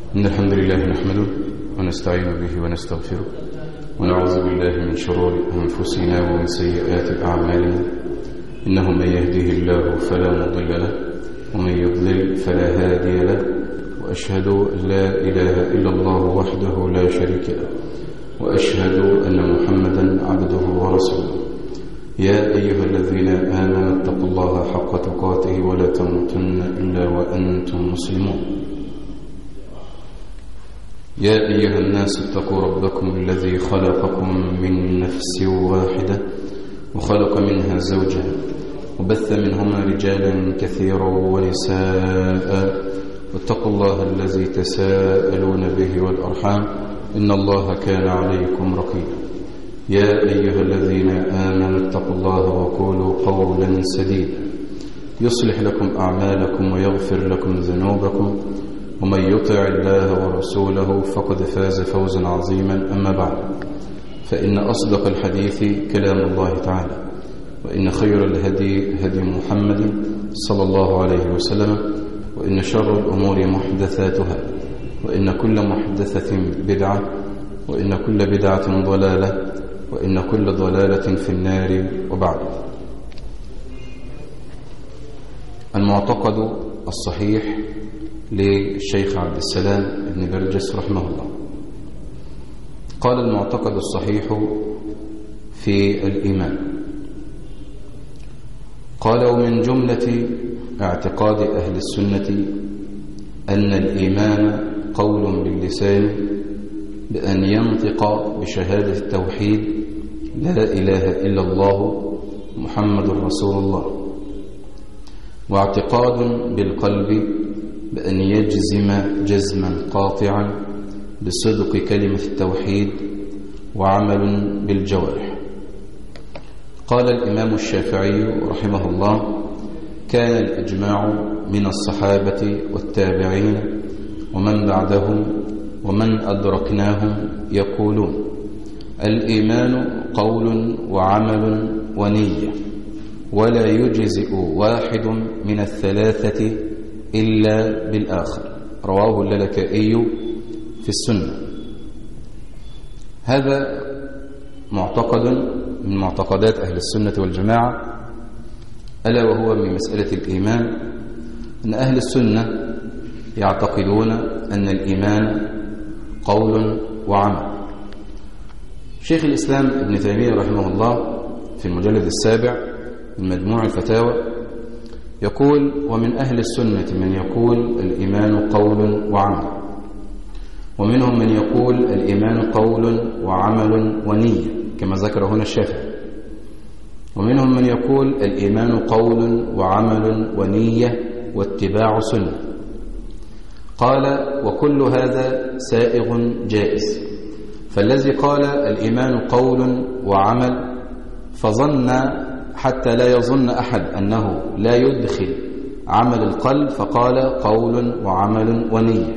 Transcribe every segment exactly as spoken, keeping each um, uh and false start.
إن الحمد لله نحمده ونستعين به ونستغفره ونعوذ بالله من شرور أنفسنا ومن سيئات أعمالنا، إنه من يهده الله فلا مضل له ومن يضلل فلا هادي له، وأشهد أن لا إله إلا الله وحده لا شريك له، وأشهد أن محمدا عبده ورسوله. يا أيها الذين آمنوا اتقوا الله حق تقاته ولا تموتن إلا وأنتم مسلمون. يا أيها الناس اتقوا ربكم الذي خلقكم من نفس واحدة وخلق منها زوجها وبث منهما رجالا كثيرا ونساء، واتقوا الله الذي تساءلون به والأرحام إن الله كان عليكم رقيبا. يا أيها الذين آمنوا اتقوا الله وقولوا قولا سديدا يصلح لكم أعمالكم ويغفر لكم ذنوبكم، ومن يطع الله ورسوله فقد فاز فوزا عظيما. أما بعد، فإن أصدق الحديث كلام الله تعالى، وإن خير الهدي هدي محمد صلى الله عليه وسلم، وإن شر الأمور محدثاتها، وإن كل محدثة بدعة، وإن كل بدعة ضلالة، وإن كل ضلالة في النار. وبعد، المعتقد الصحيح للشيخ عبد السلام بن برجس رحمه الله. قال: المعتقد الصحيح في الإيمان. قال: ومن جملة اعتقاد أهل السنة أن الإيمان قول باللسان بأن ينطق بشهادة التوحيد لا إله إلا الله محمد رسول الله، واعتقاد بالقلب بأن يجزم جزما قاطعا بصدق كلمة التوحيد، وعمل بالجوارح. قال الإمام الشافعي رحمه الله: كان الإجماع من الصحابة والتابعين ومن بعدهم ومن أدركناهم يقولون: الإيمان قول وعمل ونية، ولا يجزئ واحد من الثلاثة إلا بالآخر. رواه اللالكائي في السنة. هذا معتقد من معتقدات أهل السنة والجماعة، ألا وهو من مسألة الإيمان، أن أهل السنة يعتقدون أن الإيمان قول وعمل. شيخ الإسلام ابن تيمية رحمه الله في المجلد السابع من مجموع الفتاوى يقول: ومن أهل السنة من يقول الإيمان قول وعمل، ومنهم من يقول الإيمان قول وعمل ونية كما ذكر هنا الشافعي، ومنهم من يقول الإيمان قول وعمل ونية واتباع سنة. قال: وكل هذا سائغ جائز. فالذي قال الإيمان قول وعمل فظن حتى لا يظن أحد أنه لا يدخل عمل القلب فقال قول وعمل ونية،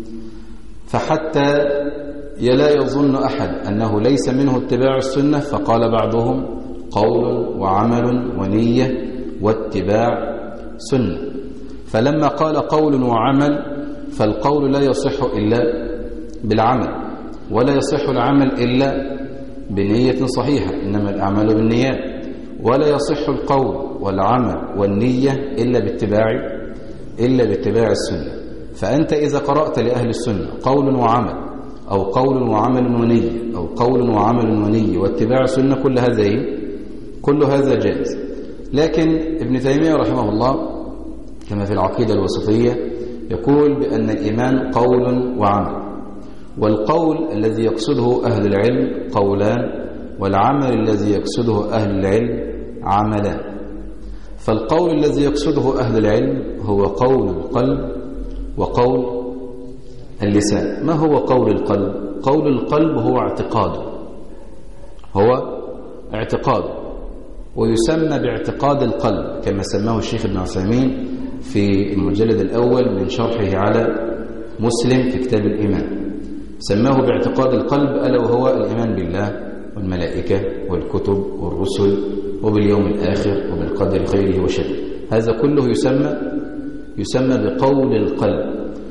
فحتى لا يظن أحد أنه ليس منه اتباع السنة فقال بعضهم قول وعمل ونية واتباع سنة. فلما قال قول وعمل فالقول لا يصح إلا بالعمل، ولا يصح العمل إلا بنية صحيحة، إنما الأعمال بالنيات. ولا يصح القول والعمل والنية إلا باتباع إلا باتباع السنة. فأنت إذا قرأت لأهل السنة قول وعمل، أو قول وعمل ونية، أو قول وعمل ونية واتباع السنة، كل هذا كل هذا جائز. لكن ابن تيمية رحمه الله كما في العقيدة الوسطية يقول بأن الإيمان قول وعمل، والقول الذي يقصده أهل العلم قولان، والعمل الذي يقصده أهل العلم عملان. فالقول الذي يقصده أهل العلم هو قول القلب وقول اللسان. ما هو قول القلب؟ قول القلب هو اعتقاده، هو اعتقاده، ويسمى باعتقاد القلب كما سماه الشيخ ابن عثيمين في المجلد الأول من شرحه على مسلم في كتاب الإيمان، سماه باعتقاد القلب، ألا وهو الإيمان بالله والملائكة والكتب والرسل وباليوم الآخر وبالقدر خيره وشره. هذا كله يسمى يسمى بقول القلب.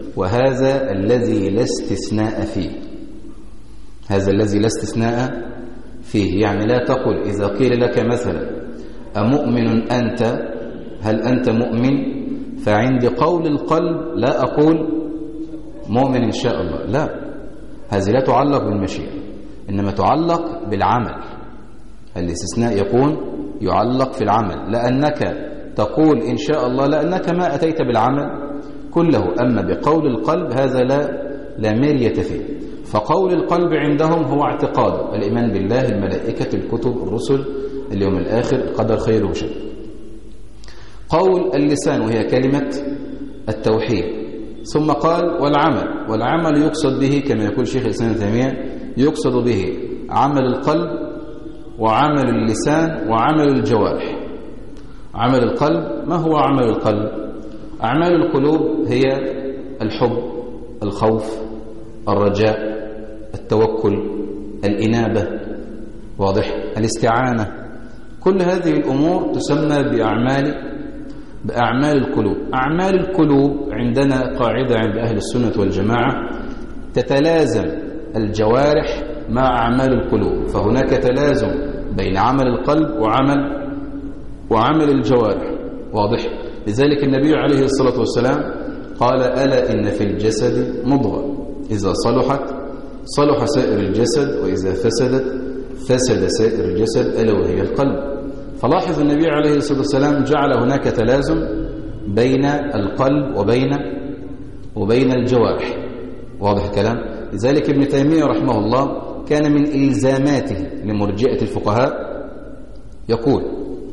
وهذا الذي لا استثناء فيه. هذا الذي لا استثناء فيه، يعني لا تقل إذا قيل لك مثلا أمؤمن أنت، هل أنت مؤمن؟ فعند قول القلب لا أقول مؤمن إن شاء الله، لا، هذه لا تعلق بالمشيئة، إنما تعلق بالعمل. الاستثناء يكون يعلق في العمل، لأنك تقول إن شاء الله لأنك ما أتيت بالعمل كله، أما بقول القلب هذا لا لا مرية فيه. فقول القلب عندهم هو اعتقاد الإيمان بالله، الملائكة، الكتب، الرسل، اليوم الآخر، القدر خير وشر. قول اللسان وهي كلمة التوحيد. ثم قال والعمل، والعمل يقصد به كما يقول شيخ الإسلام ابن تيمية يقصد به عمل القلب وعمل اللسان وعمل الجوارح. عمل القلب، ما هو عمل القلب؟ أعمال القلوب هي الحب، الخوف، الرجاء، التوكل، الإنابة، واضح، الاستعانة. كل هذه الأمور تسمى بأعمال بأعمال القلوب. أعمال القلوب عندنا قاعدة عند أهل السنة والجماعة تتلازم الجوارح مع أعمال القلوب، فهناك تلازم بين عمل القلب وعمل وعمل الجوارح، واضح. لذلك النبي عليه الصلاة والسلام قال ألا إن في الجسد مضغة إذا صلحت صلح سائر الجسد وإذا فسدت فسد سائر الجسد ألا وهي القلب. فلاحظ النبي عليه الصلاة والسلام جعل هناك تلازم بين القلب وبين وبين الجوارح، واضح الكلام. لذلك ابن تيمية رحمه الله كان من إلزاماته لمرجئة الفقهاء يقول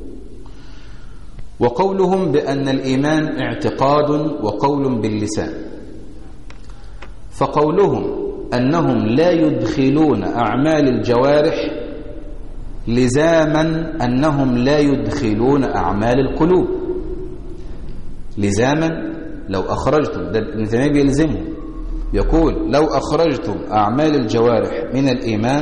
وقولهم بأن الإيمان اعتقاد وقول باللسان، فقولهم أنهم لا يدخلون أعمال الجوارح لزاما أنهم لا يدخلون أعمال القلوب. لزاما لو أخرجتم، ده ابن تيمية بيلزمهم، يقول لو أخرجتم أعمال الجوارح من الإيمان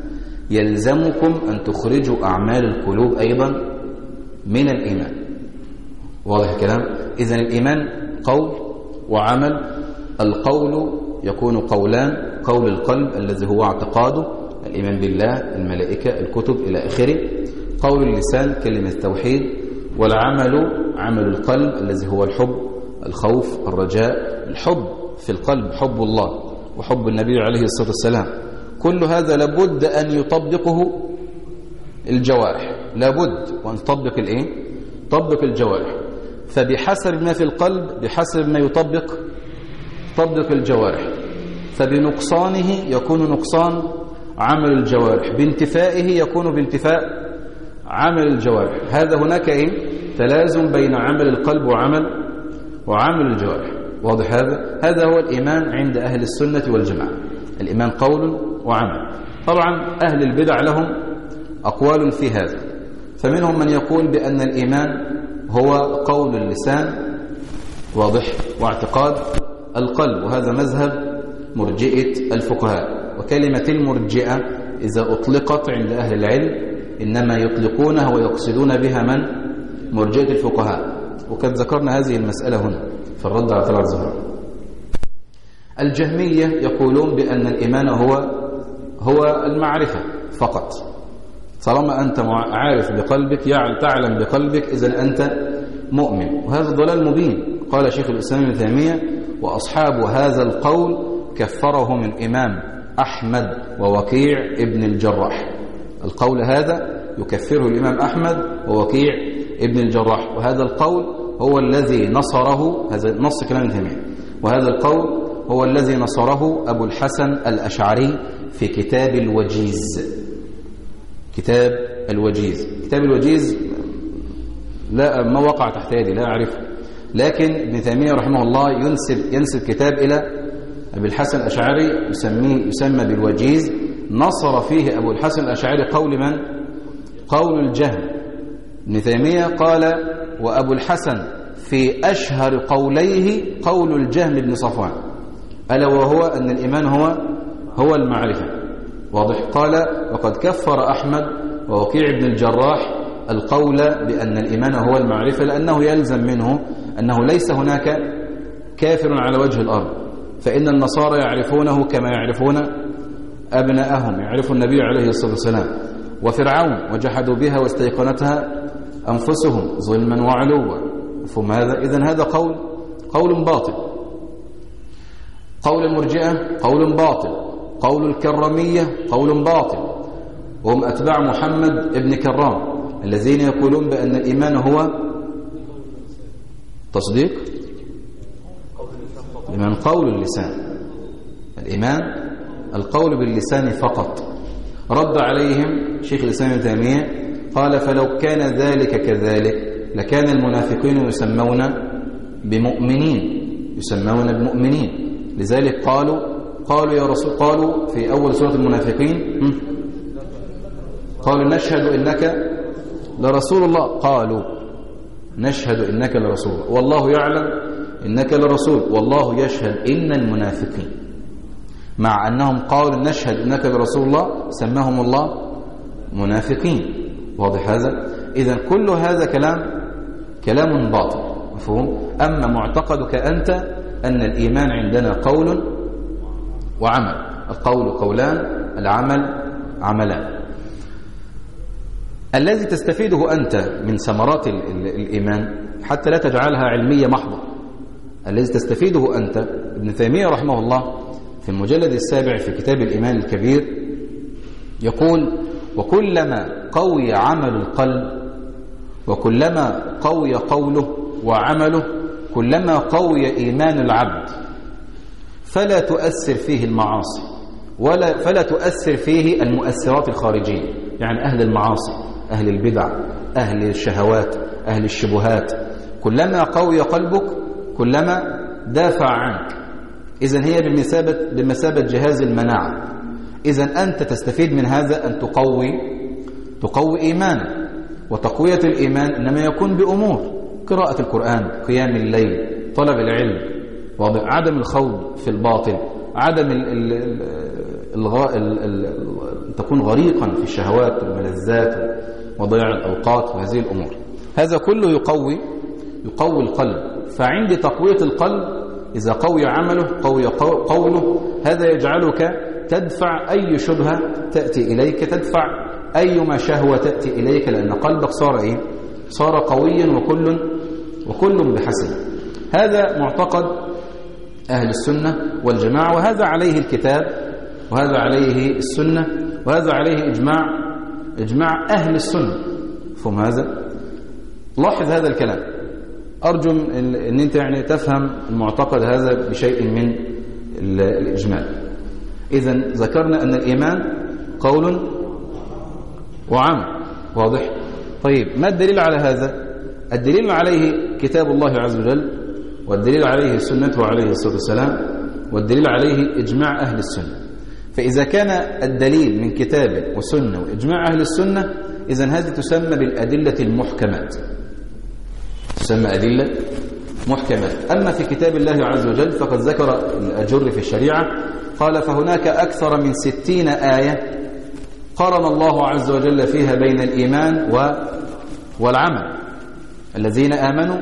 يلزمكم أن تخرجوا أعمال القلوب أيضا من الإيمان، واضح الكلام. إذن الإيمان قول وعمل. القول يكون قولان، قول القلب الذي هو اعتقاده الإيمان بالله، الملائكة، الكتب إلى آخره. قول اللسان كلمة التوحيد. والعمل عمل القلب الذي هو الحب، الخوف، الرجاء. الحب في القلب حب الله وحب النبي عليه الصلاة والسلام. كل هذا لابد أن يطبقه الجوارح، لابد وأن تطبق الإيه؟ طبق الجوارح. فبحسب ما في القلب بحسب ما يطبق طبق الجوارح. فبنقصانه يكون نقصان عمل الجوارح، بانتفائه يكون بانتفاء عمل الجوارح. هذا هناك إيه؟ تلازم بين عمل القلب وعمل وعمل الجوارح، واضح هذا؟ هذا هو الإيمان عند أهل السنة والجماعة. الإيمان قول وعمل. طبعا أهل البدع لهم أقوال في هذا، فمنهم من يقول بأن الإيمان هو قول اللسان، واضح، واعتقاد القلب، وهذا مذهب مرجئة الفقهاء. وكلمة المرجئة إذا أطلقت عند أهل العلم إنما يطلقونها ويقصدون بها من؟ مرجئة الفقهاء. وقد ذكرنا هذه المسألة هنا في الرد على طلعت الزهراء. الجهمية يقولون بأن الإيمان هو هو المعرفة فقط. طالما أنت عارف بقلبك، تعلم بقلبك، إذن أنت مؤمن، وهذا ضلال مبين. قال شيخ الإسلام ابن تيمية وأصحاب هذا القول كفرهم الإمام أحمد ووكيع ابن الجراح. القول هذا يكفره الإمام أحمد ووكيع ابن الجراح، وهذا القول هو الذي نصره، هذا نص كلام ابن تيمية، وهذا القول هو الذي نصره أبو الحسن الأشعري في كتاب الوجيز. كتاب الوجيز كتاب الوجيز لا ما وقع تحت يدي، لا أعرفه، لكن ابن تيمية رحمه الله ينسب ينسب كتاب إلى أبي الحسن الأشعري يسميه يسمى بالوجيز. نصر فيه أبو الحسن الأشعري قول من؟ قول الجهم. ابن تيمية قال وأبو الحسن في أشهر قوليه قول الجهم بن صفوان، ألا وهو أن الإيمان هو هو المعرفة، واضح. قال وقد كفر أحمد ووكيع بن الجراح القول بأن الإيمان هو المعرفة، لأنه يلزم منه أنه ليس هناك كافر على وجه الأرض، فإن النصارى يعرفونه كما يعرفون أبناءهم، يعرف النبي عليه الصلاة والسلام. وفرعون وجحدوا بها واستيقنتها أنفسهم ظلما وعلوا. مفهوم هذا؟ إذن هذا قول قول باطل. قول المرجئة قول باطل. قول الكرامية قول باطل، وهم أتباع محمد ابن كرام الذين يقولون بأن الإيمان هو تصديق الإيمان قول اللسان. الإيمان القول باللسان فقط. رد عليهم شيخ الإسلام ابن تيمية قال: فلو كان ذلك كذلك لكان المنافقين يسمون بمؤمنين يسمون بمؤمنين. لذلك قالوا قالوا يا رسول قالوا في أول سورة المنافقين قالوا: نشهد إنك لرسول الله. قالوا: نشهد إنك لرسول الله والله يعلم إنك لرسول والله يشهد إن المنافقين. مع أنهم قالوا: نشهد إنك لرسول الله، سماهم الله منافقين. واضح هذا؟ إذن كل هذا كلام كلام باطل. مفهوم؟ أما معتقدك أنت أن الإيمان عندنا قول وعمل. القول قولان، العمل عملان. الذي تستفيده أنت من ثمرات الإيمان حتى لا تجعلها علمية محضة، الذي تستفيده أنت، ابن تيمية رحمه الله في المجلد السابع في كتاب الإيمان الكبير يقول: وكلما قوي عمل القلب وكلما قوي قوله وعمله كلما قوي إيمان العبد، فلا تؤثر فيه المعاصي ولا فلا تؤثر فيه المؤثرات الخارجية، يعني أهل المعاصي، أهل البدع، أهل الشهوات، أهل الشبهات. كلما قوي قلبك كلما دافع عنك. إذن هي بمثابة بمثابة جهاز المناعة. إذن أنت تستفيد من هذا أن تقوي تقوي إيمانك. وتقوية الإيمان إنما يكون بأمور: قراءة القرآن، قيام الليل، طلب العلم، عدم الخوض في الباطل، عدم ال ال ال ال ال تكون غريقا في الشهوات والملذات وضياع الأوقات وهذه الأمور. هذا كله يقوي يقوي القلب. فعند تقوية القلب إذا قوي عمله قوي قوله، هذا يجعلك تدفع أي شبهة تأتي إليك، تدفع أيما شهوة تأتي إليك، لأن قلبك صار إيه؟ صار قويا وكل وكل بحسب. هذا معتقد أهل السنة والجماعة، وهذا عليه الكتاب وهذا عليه السنة وهذا عليه إجماع إجماع أهل السنة. فهم هذا؟ لاحظ هذا الكلام. أرجو أن أنت يعني تفهم المعتقد هذا بشيء من الإجمال. إذن ذكرنا أن الإيمان قول وعمل. واضح؟ طيب، ما الدليل على هذا؟ الدليل عليه كتاب الله عز وجل، والدليل عليه سنته عليه الصلاة والسلام، والدليل عليه إجماع أهل السنة. فإذا كان الدليل من كتاب وسنة وإجماع أهل السنة، إذن هذه تسمى بالأدلة المحكمات، تسمى أدلة محكمات. أما في كتاب الله عز وجل فقد ذكر الأجر في الشريعة قال: فهناك أكثر من ستين آية قرن الله عز وجل فيها بين الإيمان والعمل. الذين آمنوا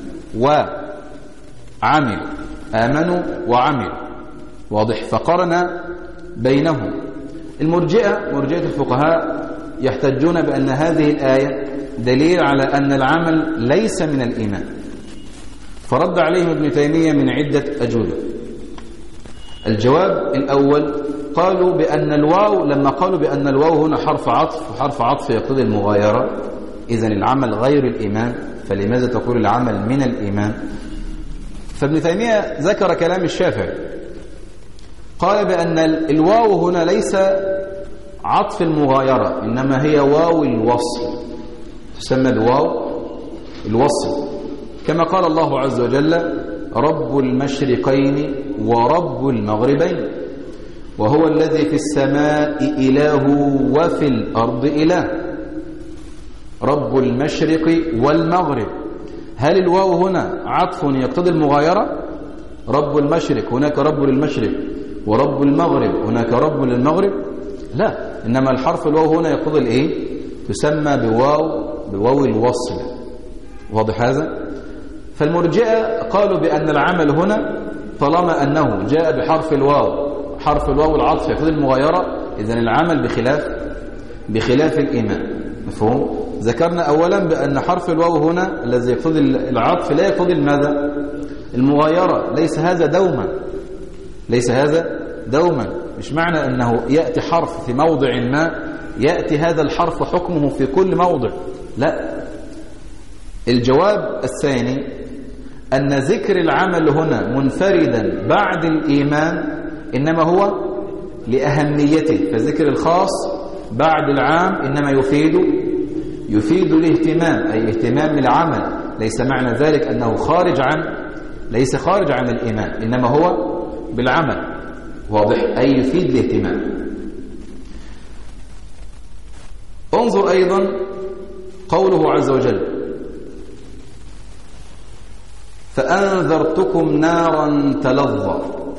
وعملوا آمنوا وعملوا. واضح؟ فقرن بينهم. المرجئة مرجئة الفقهاء يحتجون بأن هذه الآية دليل على أن العمل ليس من الإيمان، فرد عليهم ابن تيمية من عدة أجوبة. الجواب الأول قالوا بأن الواو، لما قالوا بأن الواو هنا حرف عطف، وحرف عطف يقتضي المغايرة، إذن العمل غير الإيمان، فلماذا تقول العمل من الإيمان؟ فابن تيمية ذكر كلام الشافعي، قال بأن الواو هنا ليس عطف المغايرة، إنما هي واو الوصل، تسمى بواو الوصل، كما قال الله عز وجل: رب المشرقين ورب المغربين وهو الذي في السماء إله وفي الأرض إله. رب المشرق والمغرب. هل الواو هنا عطف يقتضي المغايرة؟ رب المشرق هناك رب للمشرق، ورب المغرب هناك رب للمغرب؟ لا، إنما الحرف الواو هنا يقتضي الإيه؟ تسمى بواو بواو الوصل. واضح هذا؟ فالمرجئة قالوا بأن العمل هنا طالما أنه جاء بحرف الواو، حرف الواو العطف يقتضي المغايرة، إذن العمل بخلاف بخلاف الإيمان. مفهوم؟ ذكرنا أولا بأن حرف الواو هنا الذي يقتضي العطف لا يقتضي الماذا؟ المغايرة. ليس هذا دوما، ليس هذا دوما. مش معنى أنه يأتي حرف في موضع ما يأتي هذا الحرف حكمه في كل موضع، لا. الجواب الثاني أن ذكر العمل هنا منفردا بعد الإيمان إنما هو لأهميته، فذكر الخاص بعد العام إنما يفيد يفيد الاهتمام، أي اهتمام العمل. ليس معنى ذلك أنه خارج عن ليس خارج عن الإيمان، إنما هو بالعمل. واضح؟ أي يفيد الاهتمام. انظر أيضا قوله عز وجل: فأنذرتكم نارا تلظى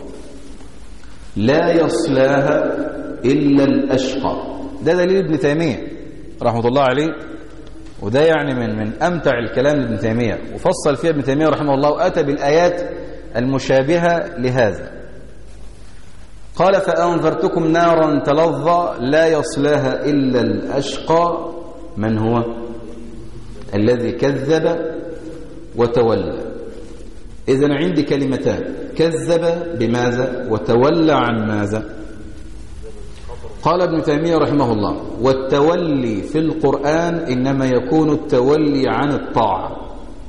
لا يصلاها إلا الأشقى. ده دليل ابن تيمية رحمة الله عليه، وده يعني من من أمتع الكلام لابن تيمية، وفصل فيها ابن تيمية رحمه الله وأتى بالآيات المشابهة لهذا. قال: فأنذرتكم نارا تلظى لا يصلاها إلا الأشقى. من هو؟ الذي كذب وتولى. إذن عندي كلمتان: كذب بماذا وتولى عن ماذا؟ قال ابن تيمية رحمه الله: والتولي في القرآن إنما يكون التولي عن الطاعة.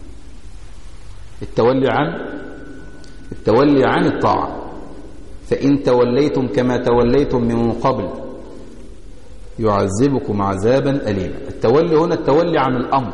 التولي عن التولي عن الطاعة. فإن توليتم كما توليتم من قبل يعذبكم عذابا أليما. التولي هنا التولي عن الأمر.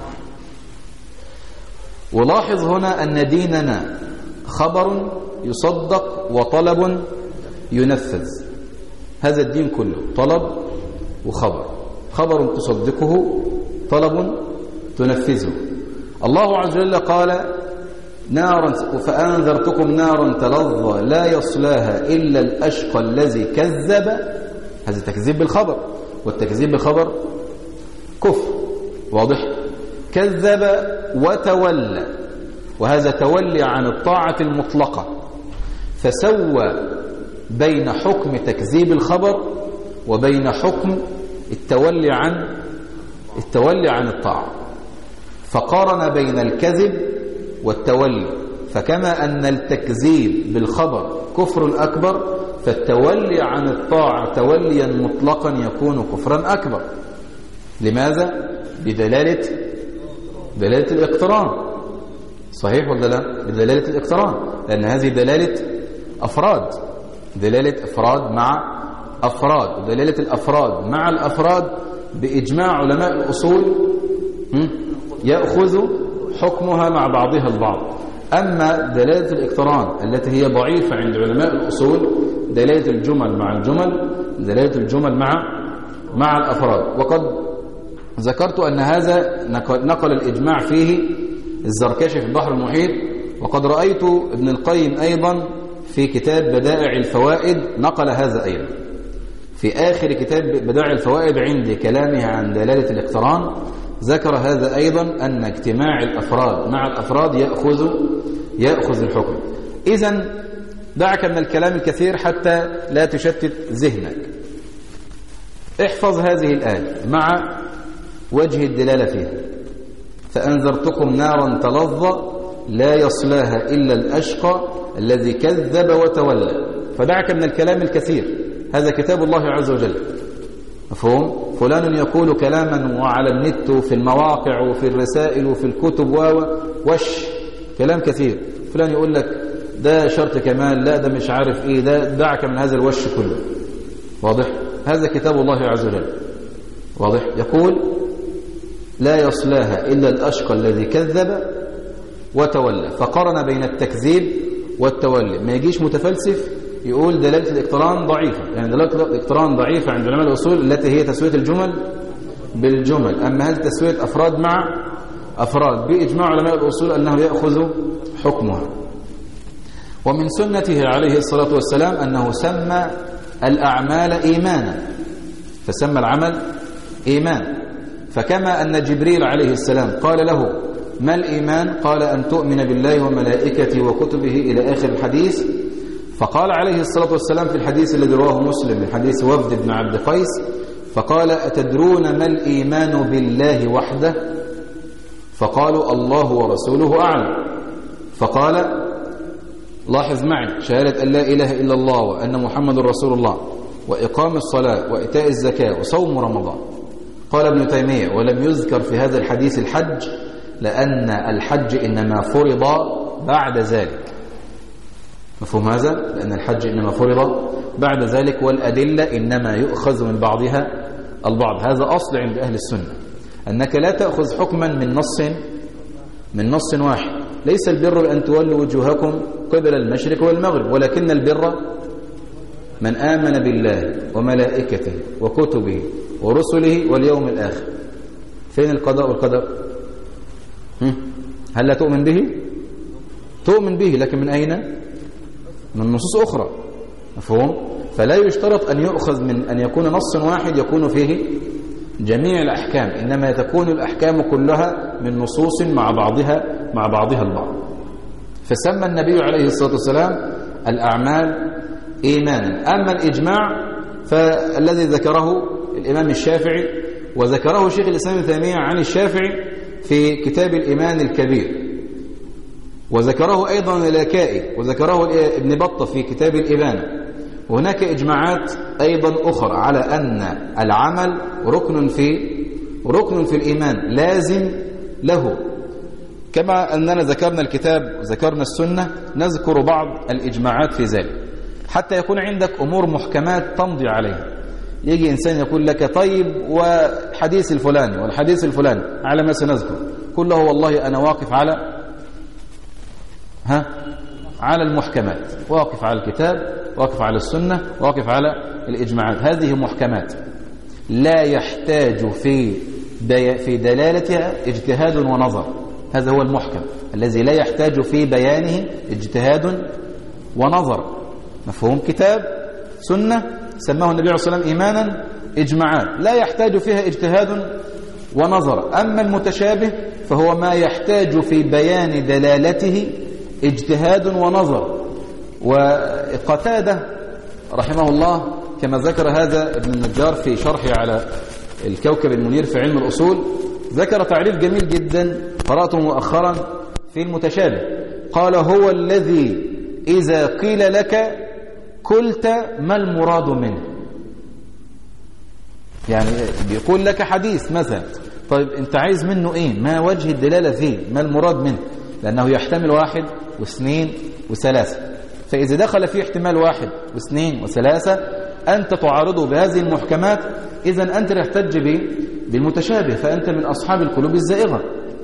ولاحظ هنا أن ديننا خبر يصدق وطلب ينفذ. هذا الدين كله طلب وخبر. خبر تصدقه، طلب تنفذه. الله عز وجل قال: نارا فأنذرتكم نارا تلظى لا يصلاها إلا الأشقى الذي كذب. هذا تكذيب بالخبر، والتكذيب بالخبر كفر. واضح؟ كذب وتولى، وهذا تولي عن الطاعة المطلقة. فسوى بين حكم تكذيب الخبر وبين حكم التولي عن التولي عن الطاعة، فقارن بين الكذب والتولي. فكما أن التكذيب بالخبر كفر أكبر، فالتولي عن الطاعة توليا مطلقا يكون كفرا أكبر. لماذا؟ بدلالة دلالة الاقتران. صحيح ولا لا؟ بدلالة الاقتران، لأن هذه دلالة أفراد، دلالة أفراد مع أفراد، ودلالة الأفراد مع الأفراد بإجماع علماء الأصول يأخذ حكمها مع بعضها البعض. أما دلالة الاقتران التي هي ضعيفة عند علماء الأصول دلالة الجمل مع الجمل، دلالة الجمل مع مع الأفراد. وقد ذكرت أن هذا نقل الإجماع فيه الزركشي في البحر المحيط، وقد رأيت ابن القيم أيضا في كتاب بدائع الفوائد نقل هذا أيضا. في آخر كتاب بدائع الفوائد عندي كلامه عن دلالة الاقتران ذكر هذا أيضا، أن اجتماع الأفراد مع الأفراد يأخذ يأخذ الحكم. إذن دعك من الكلام الكثير حتى لا تشتت ذهنك. احفظ هذه الآية مع وجه الدلالة فيها: فأنذرتكم نارا تلظى لا يصلاها إلا الأشقى الذي كذب وتولى. فدعك من الكلام الكثير، هذا كتاب الله عز وجل. مفهوم؟ فلان يقول كلاما وعلى النت وفي المواقع وفي الرسائل وفي الكتب وش كلام كثير. فلان يقول لك ده شرط كمال، لا ده مش عارف ايه، ده دعك من هذا الوش كله. واضح؟ هذا كتاب الله عز وجل. واضح؟ يقول لا يصلاها إلا الأشقى الذي كذب وتولى، فقارن بين التكذيب والتولي. ما يجيش متفلسف يقول دلالة الاقتران ضعيفة، يعني دلالة الاقتران ضعيفة عند علماء الأصول التي هي تسوية الجمل بالجمل. أما هذه تسوية أفراد مع أفراد بإجماع علماء الأصول أنه يأخذ حكمها. ومن سنته عليه الصلاة والسلام أنه سمى الأعمال إيمانا، فسمى العمل إيمان. فكما أن جبريل عليه السلام قال له ما الإيمان؟ قال أن تؤمن بالله وملائكته وكتبه إلى آخر الحديث. فقال عليه الصلاة والسلام في الحديث الذي رواه مسلم من حديث وفد بن عبد قيس، فقال أتدرون ما الإيمان بالله وحده؟ فقالوا الله ورسوله أعلم. فقال لاحظ معي شهادة أن لا إله إلا الله وأن محمد رسول الله وإقام الصلاة وإيتاء الزكاة وصوم رمضان. قال ابن تيمية ولم يذكر في هذا الحديث الحج لأن الحج إنما فرض بعد ذلك. مفهوم هذا؟ لأن الحج إنما فرض بعد ذلك، والأدلة إنما يؤخذ من بعضها البعض. هذا أصل عند أهل السنة، أنك لا تأخذ حكما من نص من نص واحد. ليس البر بأن تولوا وجوهكم قبل المشرق والمغرب، ولكن البر من آمن بالله وملائكته وكتبه ورسله واليوم الآخر. فين القضاء والقدر؟ هل لا تؤمن به؟ تؤمن به، لكن من أين؟ من نصوص أخرى. مفهوم؟ فلا يشترط أن يؤخذ من أن يكون نص واحد يكون فيه جميع الأحكام، إنما تكون الأحكام كلها من نصوص مع بعضها مع بعضها البعض. فسمى النبي عليه الصلاة والسلام الأعمال إيمانا. أما الإجماع فالذي ذكره الإمام الشافعي وذكره شيخ الإسلام ابن تيمية عن الشافعي في كتاب الإيمان الكبير، وذكره أيضا اللاكائي، وذكره ابن بطة في كتاب الإبانة. وهناك إجماعات أيضا أخرى على أن العمل ركن في ركن في الإيمان لازم له. كما أننا ذكرنا الكتاب وذكرنا السنة، نذكر بعض الإجماعات في ذلك حتى يكون عندك أمور محكمات تمضي عليها. يجي إنسان يقول لك طيب وحديث الفلاني والحديث الفلاني على ما سنذكر كله، والله أنا واقف على ها على المحكمات، واقف على الكتاب، واقف على السنة، واقف على الإجماعات. هذه محكمات لا يحتاج في في دلالتها اجتهاد ونظر. هذا هو المحكم الذي لا يحتاج في بيانه اجتهاد ونظر. مفهوم؟ كتاب سنة سماه النبي عليه الصلاة والسلام إيمانا، إجماعات لا يحتاج فيها اجتهاد ونظر. أما المتشابه فهو ما يحتاج في بيان دلالته اجتهاد ونظر. وقتادة رحمه الله كما ذكر هذا ابن النجار في شرحه على الكوكب المنير في علم الأصول، ذكر تعريف جميل جدا قرأته مؤخرا في المتشابه. قال هو الذي إذا قيل لك قلت ما المراد منه. يعني بيقول لك حديث مثلا، طيب انت عايز منه ايه؟ ما وجه الدلالة فيه؟ ما المراد منه؟ لأنه يحتمل واحد واثنين وثلاثة. فإذا دخل فيه احتمال واحد واثنين وثلاثة أنت تعارضه بهذه المحكمات، إذن أنت تحتج به بالمتشابه، فأنت من أصحاب القلوب الزائغة.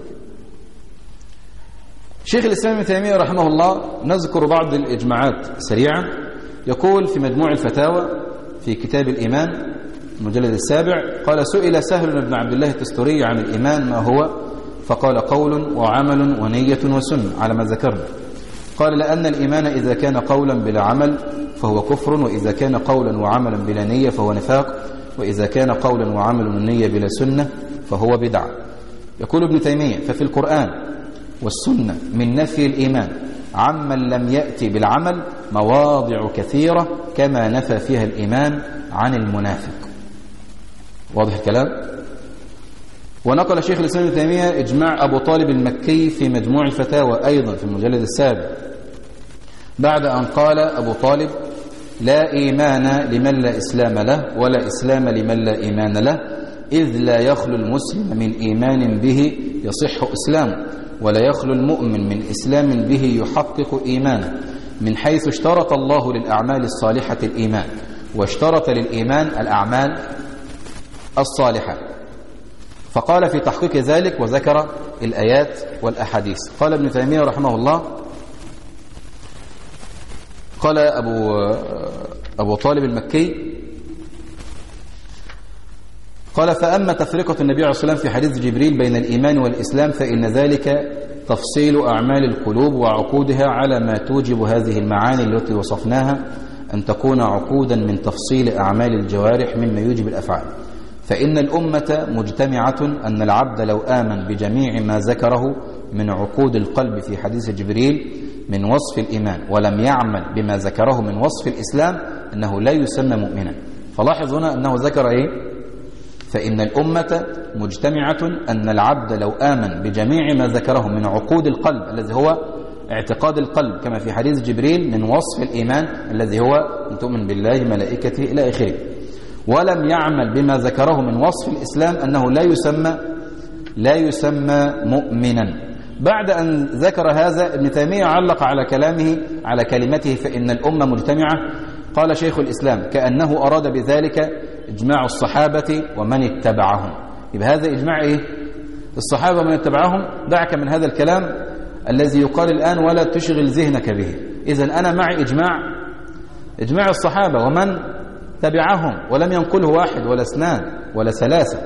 شيخ الإسلام ابن تيمية رحمه الله نذكر بعض الإجماعات سريعا. يقول في مجموع الفتاوى في كتاب الإيمان المجلد السابع، قال سئل سهل بن عبد الله التستوري عن الإيمان ما هو؟ فقال قول وعمل ونية وسنة على ما ذكرنا. قال لأن الإيمان إذا كان قولا بلا عمل فهو كفر، وإذا كان قولا وعملا بلا نية فهو نفاق، وإذا كان قولا وعمل ونية بلا سنة فهو بدعة. يقول ابن تيمية ففي القرآن والسنة من نفي الإيمان عمن لم يأتي بالعمل مواضع كثيرة كما نفى فيها الإيمان عن المنافق. واضح الكلام؟ ونقل شيخ الإسلام ابن تيمية إجماع أبو طالب المكي في مجموع الفتاوى أيضا في المجلد السابع، بعد أن قال أبو طالب لا إيمان لمن لا إسلام له، ولا إسلام لمن لا إيمان له، إذ لا يخلو المسلم من إيمان به يصح إسلامه، ولا يخلو المؤمن من إسلام به يحقق إيمانه، من حيث اشترط الله للأعمال الصالحة الإيمان، واشترط للإيمان الأعمال الصالحة. فقال في تحقيق ذلك وذكر الآيات والأحاديث. قال ابن تيمية رحمه الله، قال أبو, أبو طالب المكي قال فأما تفرقة النبي عليه الصلاة والسلام في حديث جبريل بين الإيمان والإسلام فإن ذلك تفصيل أعمال القلوب وعقودها على ما توجب هذه المعاني التي وصفناها أن تكون عقودا من تفصيل أعمال الجوارح مما يوجب الأفعال. فإن الأمة مجتمعة أن العبد لو آمن بجميع ما ذكره من عقود القلب في حديث جبريل من وصف الإيمان ولم يعمل بما ذكره من وصف الإسلام أنه لا يسمى مؤمنا. فلاحظ هنا أنه ذكر إيه؟ فإن الأمة مجتمعة أن العبد لو آمن بجميع ما ذكره من عقود القلب الذي هو اعتقاد القلب كما في حديث جبريل من وصف الإيمان الذي هو أن تؤمن بالله ملائكته إلى آخره، ولم يعمل بما ذكره من وصف الإسلام أنه لا يسمى لا يسمى مؤمنا. بعد أن ذكر هذا ابن تيمية علق على كلامه على كلمته فإن الأمة مجتمعة، قال شيخ الإسلام كأنه أراد بذلك إجماع الصحابة ومن اتبعهم. يبقى هذا إجماع إيه؟ الصحابة ومن اتبعهم. دعك من هذا الكلام الذي يقال الآن ولا تشغل ذهنك به. إذن أنا معي إجماع إجماع الصحابة ومن تبعهم، ولم ينقله واحد ولا اثنان ولا ثلاثة.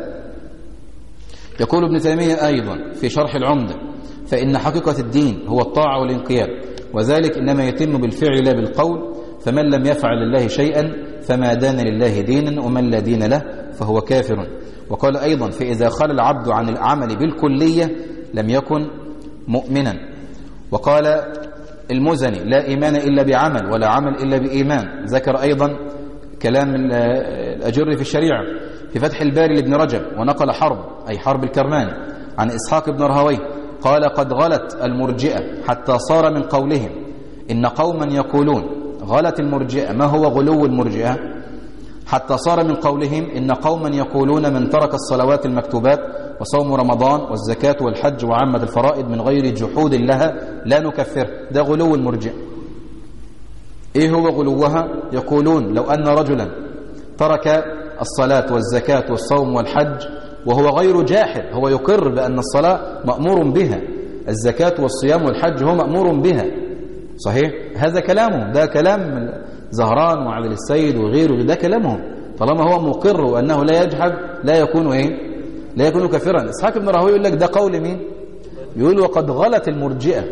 يقول ابن تيمية أيضا في شرح العمدة فإن حقيقة الدين هو الطاعة والانقياد، وذلك إنما يتم بالفعل لا بالقول، فمن لم يفعل لله شيئا فما دان لله دينا ومن لا دين له فهو كافر. وقال أيضا فإذا خل العبد عن العمل بالكلية لم يكن مؤمنا. وقال المزني لا إيمان إلا بعمل ولا عمل إلا بإيمان. ذكر أيضا كلام الأجر في الشريعة في فتح الباري لابن رجب، ونقل حرب أي حرب الكرماني عن إسحاق بن راهويه قال قد غلت المرجئة حتى صار من قولهم إن قوما يقولون غلت المرجئة. ما هو غلو المرجئة؟ حتى صار من قولهم إن قوما يقولون من ترك الصلوات المكتوبات وصوم رمضان والزكاة والحج وعامة الفرائض من غير جحود لها لا نكفر. ده غلو المرجئة. إيه هو غلوها؟ يقولون لو أن رجلا ترك الصلاة والزكاة والصوم والحج وهو غير جاحد، هو يقر بأن الصلاة مأمور بها، الزكاة والصيام والحج هو مأمور بها، صحيح؟ هذا كلامهم، ده كلام زهران وعبد السيد وغيره، ده كلامهم. طالما هو مقر وأنه لا يجحد لا يكون إيه؟ لا يكون كافرا. إسحاق بن راهويه يقول لك ده قول مين؟ يقول وقد غلت المرجئة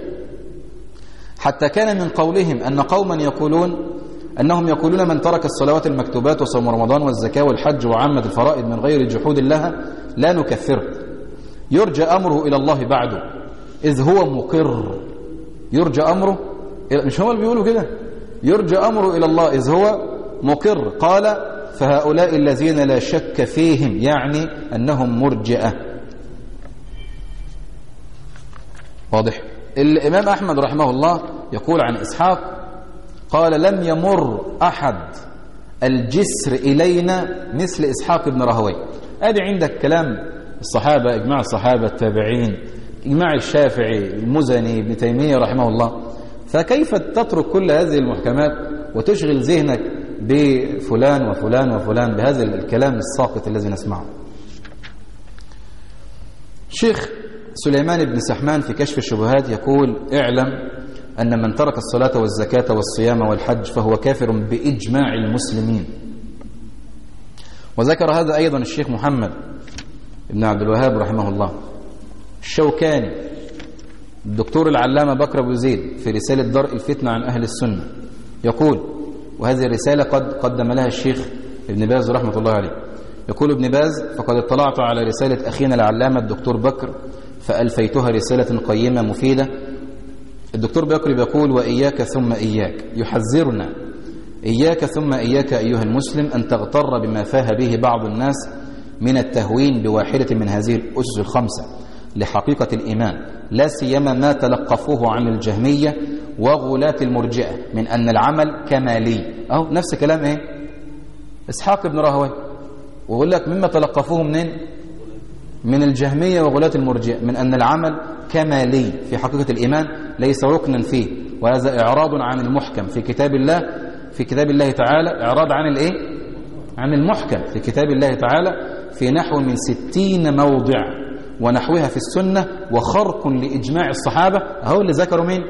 حتى كان من قولهم أن قوما يقولون أنهم يقولون من ترك الصلوات المكتوبات وصوم رمضان والزكاة والحج وعامة الفرائض من غير جحود لها لا نكفره، يرجى أمره إلى الله بعده إذ هو مقر. يرجى أمره، مش هو اللي بيقولوا كده؟ يرجى أمره إلى الله إذ هو مقر. قال فهؤلاء الذين لا شك فيهم يعني أنهم مرجئة. واضح؟ الإمام أحمد رحمه الله يقول عن إسحاق قال لم يمر أحد الجسر إلينا مثل إسحاق بن راهويه. أدي عندك كلام الصحابة، إجماع الصحابة التابعين، إجماع الشافعي المزني ابن تيمية رحمه الله، فكيف تترك كل هذه المحكمات وتشغل ذهنك بفلان وفلان وفلان بهذا الكلام الساقط الذي نسمعه؟ شيخ سليمان بن سحمان في كشف الشبهات يقول اعلم أن من ترك الصلاة والزكاة والصيام والحج فهو كافر بإجماع المسلمين. وذكر هذا أيضا الشيخ محمد بن عبد الوهاب رحمه الله. الشوكاني، الدكتور العلامة بكر أبو زيد في رسالة درء الفتنة عن أهل السنة يقول، وهذه الرسالة قد قدم لها الشيخ ابن باز رحمة الله عليه، يقول ابن باز فقد اطلعت على رسالة أخينا العلامة الدكتور بكر فألفيتها رسالة قيمة مفيدة. الدكتور بكر بيقول وإياك ثم إياك، يحذرنا إياك ثم إياك أيها المسلم أن تغتر بما فاه به بعض الناس من التهوين بواحدة من هذه الأسس الخمسة لحقيقة الإيمان، لا سيما ما تلقفوه عن الجهمية وغلاة المرجئة من أن العمل كمالي. أهو نفس كلام إيه؟ إسحاق بن راهويه، ويقول لك مما تلقفوه منين؟ من الجهمية وغلاة المرجئة من أن العمل كمالي في حقيقة الإيمان ليس ركنا فيه، وهذا إعراض عن المحكم في كتاب الله في كتاب الله تعالى، إعراض عن الإيه؟ عن المحكم في كتاب الله تعالى في نحو من ستين موضع ونحوها في السنة، وخرق لإجماع الصحابة. أهو اللي ذكروا مين؟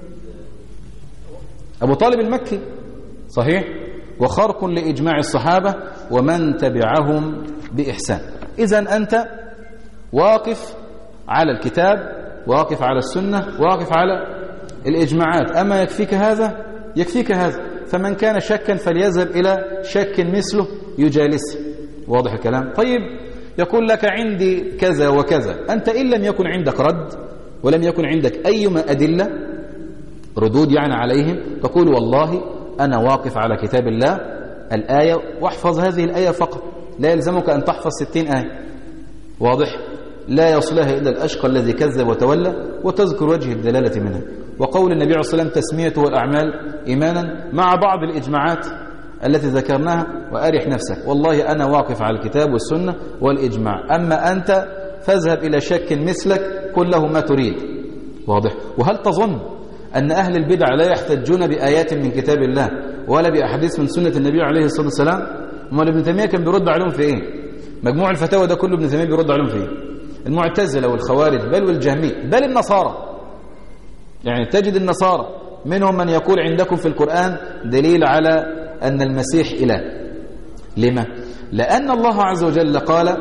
أبو طالب المكي، صحيح؟ وخرق لإجماع الصحابة ومن تبعهم بإحسان. إذن أنت واقف على الكتاب، واقف على السنة، واقف على الإجماعات. أما يكفيك هذا؟ يكفيك هذا. فمن كان شكا فليذهب إلى شك مثله يجالسه. واضح الكلام؟ طيب يقول لك عندي كذا وكذا، أنت إن لم يكن عندك رد ولم يكن عندك أيما أدلة ردود يعني عليهم، تقول والله أنا واقف على كتاب الله الآية واحفظ هذه الآية فقط، لا يلزمك أن تحفظ ستين آية. واضح؟ لا يصلها إلا الأشقى الذي كذب وتولى، وتذكر وجه الدلالة منها. وقول النبي عليه الصلاة والسلام تسميته والأعمال إيمانا مع بعض الإجماعات التي ذكرناها، وأرح نفسك والله أنا واقف على الكتاب والسنة والإجماع، أما أنت فاذهب إلى شك مثلك كله ما تريد. واضح؟ وهل تظن أن أهل البدع لا يحتجون بآيات من كتاب الله ولا بأحاديث من سنة النبي عليه الصلاة والسلام؟ أمال ابن تيمية كان بيرد عليهم في إيه؟ مجموع الفتاوى ده كله ابن تيمية بيرد عليهم في إيه؟ المعتزلة والخوارج بل والجهمية بل النصارى، يعني تجد النصارى منهم من يقول عندكم في القرآن دليل على أن المسيح إله. لما؟ لأن الله عز وجل قال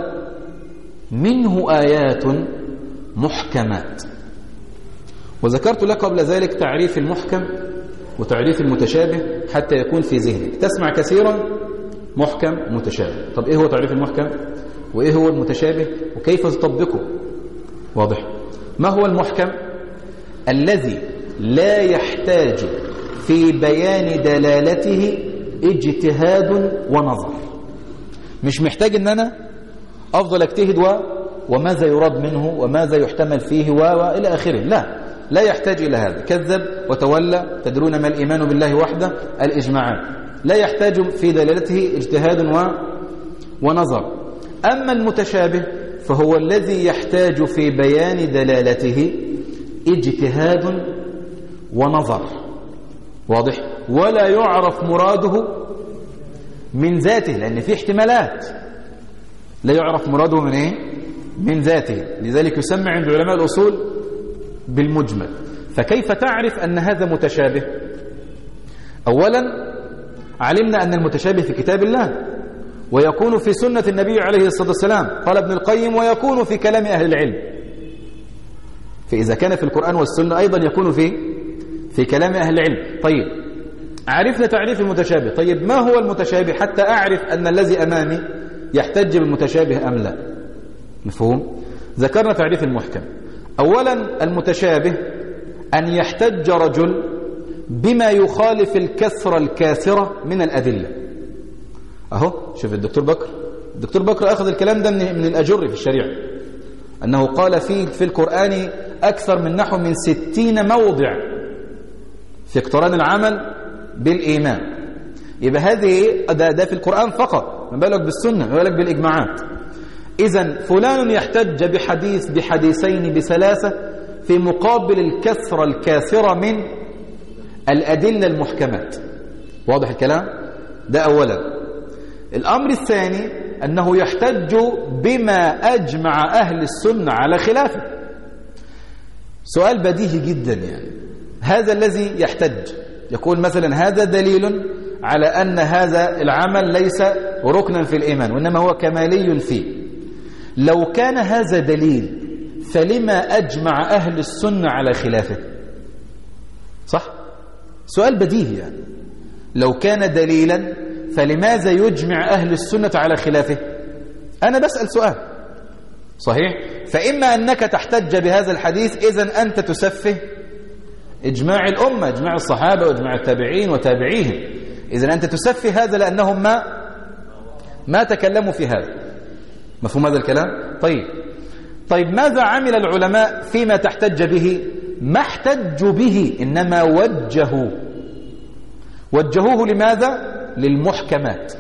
منه آيات محكمات. وذكرت لك قبل ذلك تعريف المحكم وتعريف المتشابه حتى يكون في ذهنك. تسمع كثيرا محكم متشابه. طب إيه هو تعريف المحكم وإيه هو المتشابه وكيف تطبقه؟ واضح؟ ما هو المحكم؟ الذي لا يحتاج في بيان دلالته اجتهاد ونظر. مش محتاج ان انا افضل اجتهد و... وماذا يراد منه وماذا يحتمل فيه و... والى اخره. لا لا يحتاج الى هذا. كذب وتولى، تدرون ما الايمان بالله وحده، الاجماعات. لا يحتاج في دلالته اجتهاد و... ونظر. اما المتشابه فهو الذي يحتاج في بيان دلالته اجتهاد ونظر. واضح؟ ولا يعرف مراده من ذاته، لأن فيه احتمالات. لا يعرف مراده من إيه؟ من ذاته. لذلك يسمى عند علماء الأصول بالمجمل. فكيف تعرف أن هذا متشابه؟ أولا علمنا أن المتشابه في كتاب الله ويكون في سنة النبي عليه الصلاة والسلام. قال ابن القيم ويكون في كلام أهل العلم. فإذا كان في القرآن والسنة أيضا يكون في في كلام أهل العلم. طيب عرفنا تعريف المتشابه. طيب ما هو المتشابه حتى أعرف أن الذي أمامي يحتج بالمتشابه أم لا؟ مفهوم؟ ذكرنا تعريف المحكم. أولا المتشابه أن يحتج رجل بما يخالف الكثرة الكاثرة من الأدلة. أهو شوف الدكتور بكر الدكتور بكر أخذ الكلام ده من الأجر في الشريعة، أنه قال فيه في القرآن أكثر من نحو من ستين موضع في اقتران العمل بالإيمان. يبقى هذه ده, ده في القرآن فقط، ما بالك بالسنة، ما بالك بالإجماعات. إذن فلان يحتج بحديث بحديثين بثلاثة في مقابل الكثرة الكاثرة من الأدلة المحكمات. واضح الكلام؟ ده أولا. الأمر الثاني أنه يحتج بما أجمع أهل السنة على خلافه. سؤال بديهي جدا، يعني هذا الذي يحتج يقول مثلا هذا دليل على أن هذا العمل ليس ركنا في الإيمان وإنما هو كمالي فيه. لو كان هذا دليل فلما أجمع أهل السنة على خلافه؟ صح؟ سؤال بديهي. يعني لو كان دليلا فلماذا يجمع أهل السنة على خلافه؟ أنا بسأل سؤال صحيح؟ فإما أنك تحتج بهذا الحديث إذن أنت تسفه إجماع الأمة، إجماع الصحابة وإجماع التابعين وتابعيهم. إذن أنت تسفه هذا لأنهم ما ما تكلموا في هذا. مفهوم هذا الكلام؟ طيب طيب ماذا عمل العلماء فيما تحتج به؟ ما احتجوا به، إنما وجهوا وجهوه لماذا؟ للمحكمات.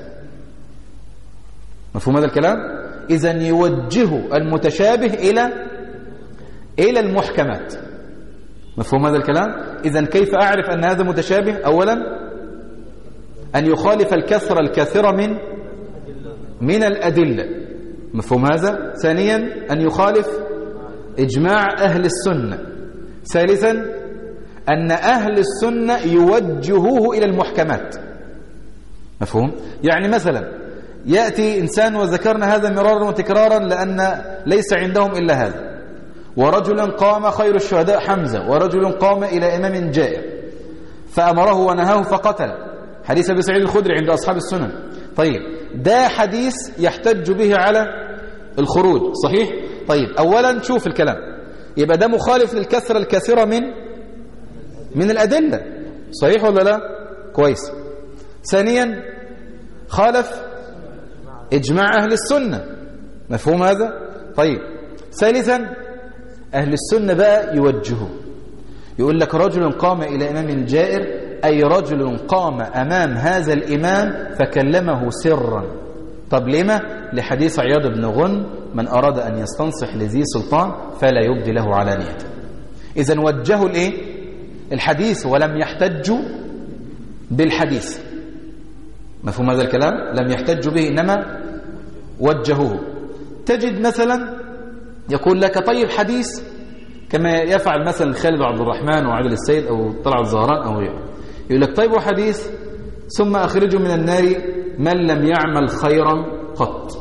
مفهوم هذا الكلام؟ إذن يوجهوا المتشابه إلى إلى المحكمات. مفهوم هذا الكلام؟ إذن كيف أعرف أن هذا متشابه؟ أولا أن يخالف الكثرة الكثرة من من الأدلة. مفهوم هذا؟ ثانيا أن يخالف إجماع أهل السنة. ثالثا أن أهل السنة يوجهوه إلى المحكمات. مفهوم؟ يعني مثلا يأتي إنسان، وذكرنا هذا مرارا وتكرارا لأن ليس عندهم إلا هذا، ورجل قام خير الشهداء حمزة، ورجل قام إلى إمام جائر فأمره ونهاه فقتل، حديث أبي سعيد الخدري عند أصحاب السنن. طيب ده حديث يحتج به على الخروج، صحيح؟ طيب أولا شوف الكلام، يبقى ده مخالف للكثرة الكثيرة من من الأدلة. صحيح ولا لا؟ كويس. ثانيا خالف إجماع أهل السنة. مفهوم هذا؟ طيب. ثالثا أهل السنة بقى يوجهوا، يقول لك رجل قام إلى إمام جائر، أي رجل قام أمام هذا الإمام فكلمه سرا. طب لما؟ لحديث عياض بن غن: من أراد أن يستنصح لذي سلطان فلا يبدي له علانيته. إذن وجهوا الإيه؟ الحديث ولم يحتجوا بالحديث. مفهوم هذا الكلام؟ لم يحتجوا به إنما وجهوه. تجد مثلا يقول لك طيب حديث كما يفعل مثلا خالد عبد الرحمن وعادل السيد أو طلعت زهران أو غيره، يقول لك طيب وحديث ثم أخرجوا من النار من لم يعمل خيرا قط.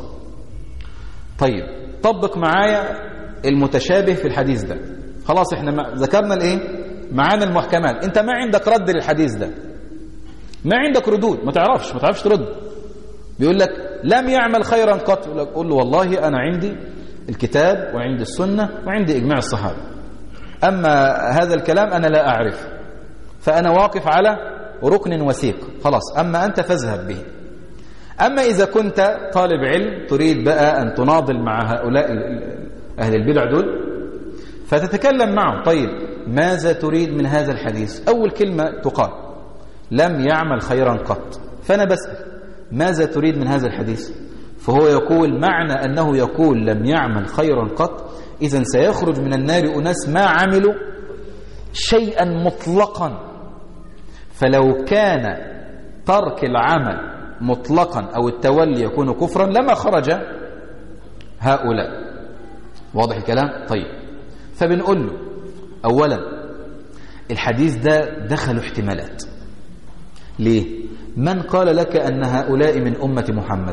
طيب طبق معايا المتشابه في الحديث ده. خلاص احنا ذكرنا الايه؟ معانا المحكمات. انت ما عندك رد للحديث ده، ما عندك ردود، ما تعرفش ما تعرفش ترد. بيقول لك لم يعمل خيرا قط، يقول لك قول له والله أنا عندي الكتاب وعندي السنة وعندي إجماع الصحابة، أما هذا الكلام أنا لا أعرف، فأنا واقف على ركن وثيق، خلاص أما أنت فاذهب به. أما إذا كنت طالب علم تريد بقى أن تناضل مع هؤلاء أهل البدع دول فتتكلم معه، طيب ماذا تريد من هذا الحديث؟ أول كلمة تقال لم يعمل خيرا قط، فأنا بسأل ماذا تريد من هذا الحديث؟ فهو يقول معنى أنه يقول لم يعمل خيرا قط، إذن سيخرج من النار أناس ما عملوا شيئا مطلقا. فلو كان ترك العمل مطلقا أو التولي يكون كفرا لما خرج هؤلاء. واضح الكلام؟ طيب فبنقول له أولا الحديث ده دخل احتمالات. ليه؟ من قال لك أن هؤلاء من أمة محمد؟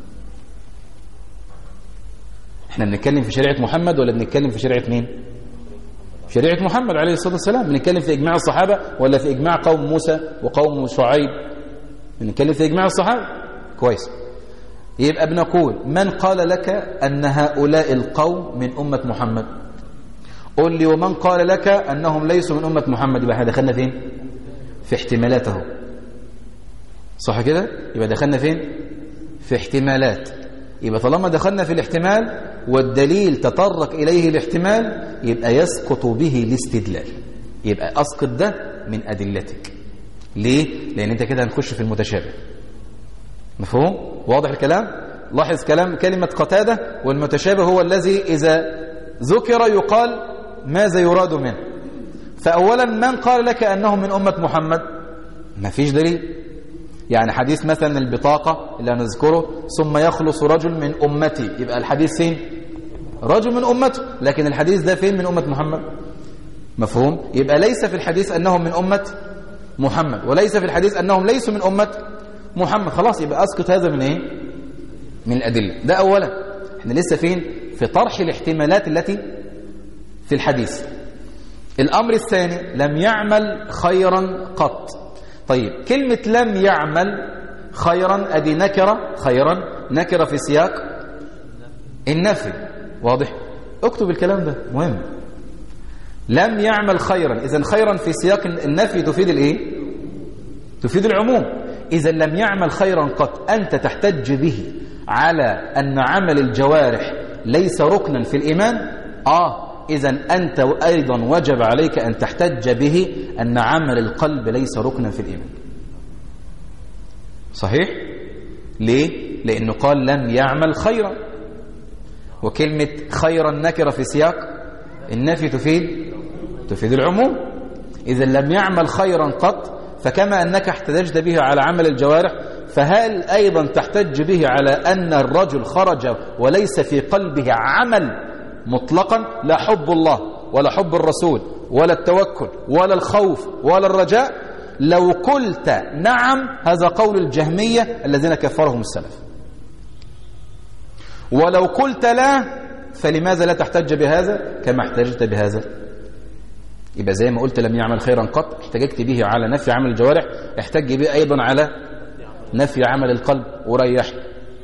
احنا بنتكلم في شريعة محمد ولا بنتكلم في شريعة مين؟ شريعة محمد عليه الصلاة والسلام. بنتكلم في إجماع الصحابة ولا في إجماع قوم موسى وقوم شعيب؟ بنتكلم في إجماع الصحابة. كويس. يبقى بنقول من قال لك أن هؤلاء القوم من أمة محمد؟ قل لي ومن قال لك أنهم ليسوا من أمة محمد؟ يبقى دخلنا فين؟ في احتمالاته. صح كده؟ يبقى دخلنا فين؟ في احتمالات. يبقى طالما دخلنا في الاحتمال والدليل تطرق إليه الاحتمال يبقى يسقط به الاستدلال، يبقى أسقط ده من أدلتك. ليه؟ لأن أنت كده هنخش في المتشابه. مفهوم؟ واضح الكلام؟ لاحظ كلام كلمة قتادة، والمتشابه هو الذي إذا ذكر يقال ماذا يراد منه. فأولا من قال لك أنهم من أمة محمد؟ ما فيش دليل. يعني حديث مثلا البطاقة اللي هنذكره ثم يخلص رجل من أمتي، يبقى الحديث فين؟ رجل من أمته، لكن الحديث ده فين من أمة محمد؟ مفهوم؟ يبقى ليس في الحديث أنهم من أمة محمد، وليس في الحديث أنهم ليسوا من أمة محمد. خلاص يبقى أسقط هذا من إيه؟ من الأدلة. ده أولا. احنا لسه فين؟ في طرح الاحتمالات التي في الحديث. الأمر الثاني لم يعمل خيرا قط. طيب كلمة لم يعمل خيرا أدي نكرة، خيرا نكرة في سياق النفي. واضح؟ اكتب الكلام ده مهم. لم يعمل خيرا، إذن خيرا في سياق النفي تفيد الإيه؟ تفيد العموم. إذن لم يعمل خيرا قط أنت تحتج به على أن عمل الجوارح ليس ركنا في الإيمان. آه إذن أنت أيضا وجب عليك أن تحتج به أن عمل القلب ليس ركنا في الإيمان. صحيح؟ ليه؟ لأنه قال لم يعمل خيرا، وكلمة خيرا نكرة في سياق النفي تفيد تفيد العموم. إذن لم يعمل خيرا قط، فكما أنك احتجت به على عمل الجوارح فهل أيضا تحتج به على أن الرجل خرج وليس في قلبه عمل مطلقا، لا حب الله ولا حب الرسول ولا التوكل ولا الخوف ولا الرجاء؟ لو قلت نعم هذا قول الجهمية الذين كفرهم السلف، ولو قلت لا فلماذا لا تحتج بهذا كما احتجت بهذا؟ يبقى زي ما قلت لم يعمل خيرا قط احتجت به على نفي عمل الجوارح، احتج به أيضا على نفي عمل القلب وريح.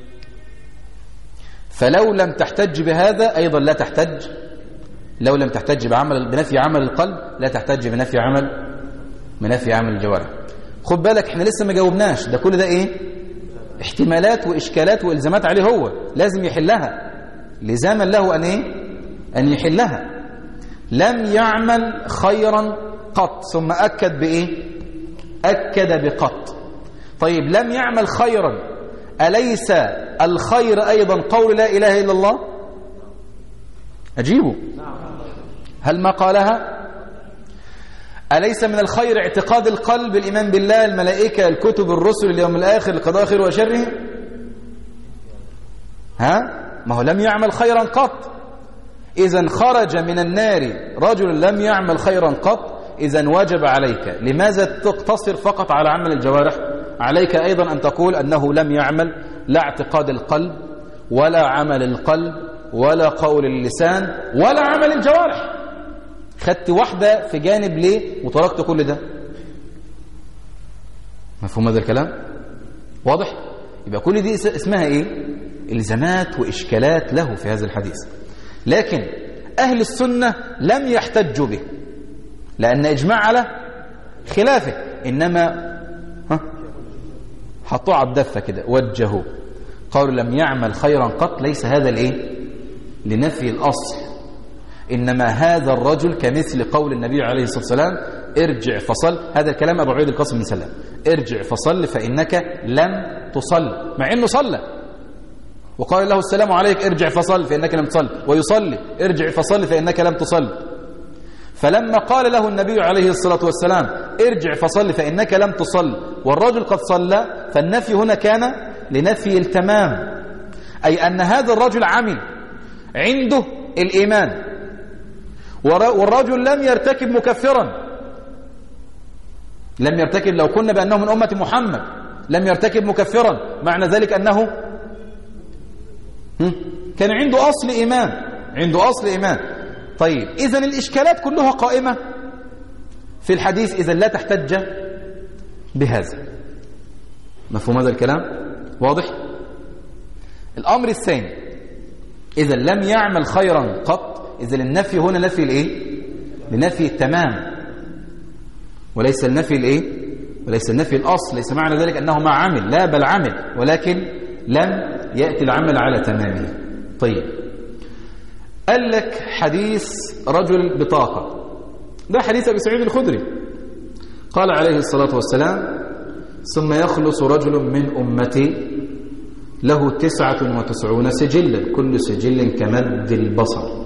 فلو لم تحتج بهذا أيضا لا تحتج، لو لم تحتج بعمل بنفي عمل القلب لا تحتج بنفي عمل منافي عمل الجوارح. خد بالك احنا لسه ما جاوبناش، ده كل ده ايه؟ احتمالات واشكالات والزامات عليه، هو لازم يحلها لزاما له ان ايه؟ ان يحلها. لم يعمل خيرا قط، ثم اكد بايه؟ اكد بقط. طيب لم يعمل خيرا، اليس الخير ايضا قول لا اله الا الله؟ اجيبه. هل ما قالها؟ أليس من الخير اعتقاد القلب، الإيمان بالله، الملائكة، الكتب، الرسل، اليوم الآخر، القضاء خير وشره؟ ها؟ ما هو لم يعمل خيرا قط. إذن خرج من النار رجل لم يعمل خيرا قط، إذن وجب عليك. لماذا تقتصر فقط على عمل الجوارح؟ عليك أيضا أن تقول أنه لم يعمل لا اعتقاد القلب ولا عمل القلب ولا قول اللسان ولا عمل الجوارح. خدت واحدة في جانب ليه وتركت كل ده؟ مفهوم هذا الكلام؟ واضح؟ يبقى كل دي اسمها ايه؟ الزامات وإشكالات له في هذا الحديث. لكن أهل السنة لم يحتجوا به لأن إجماع على خلافه، إنما ها حطوه على الدفة كده، وجهوه، قالوا لم يعمل خيرا قط. ليس هذا الايه؟ لنفي الأصل، إنما هذا الرجل كمثل قول النبي عليه الصلاة والسلام ارجع فصل. هذا الكلام أبو عبيد القاسم بن سلام، ارجع فصل فإنك لم تصل، مع إنه صلى وقال له السلام عليك ارجع فصل فإنك لم تصل، ويصلي ارجع فصل فإنك لم تصل. فلما قال له النبي عليه الصلاة والسلام ارجع فصل فإنك لم تصل والرجل قد صلى، فالنفي هنا كان لنفي التمام، أي أن هذا الرجل عمل عنده الإيمان والرجل لم يرتكب مكفرا، لم يرتكب، لو كنا بأنه من أمة محمد لم يرتكب مكفرا، معنى ذلك أنه كان عنده أصل إيمان، عنده أصل إيمان. طيب إذن الإشكالات كلها قائمة في الحديث، إذن لا تحتج بهذا. مفهوم هذا الكلام؟ واضح؟ الأمر الثاني، إذن لم يعمل خيرا قط، إذن النفي هنا نفي الإيه؟ لنفي التمام، وليس النفي الإيه؟ وليس النفي الأصل. ليس معنى ذلك أنه ما عمل، لا بل عمل، ولكن لم يأتي العمل على تمامه. طيب قال لك حديث رجل بطاقة، ده حديث أبي سعيد الخدري، قال عليه الصلاة والسلام ثم يخلص رجل من أمتي له تسعة وتسعون سجلا كل سجل كمد البصر،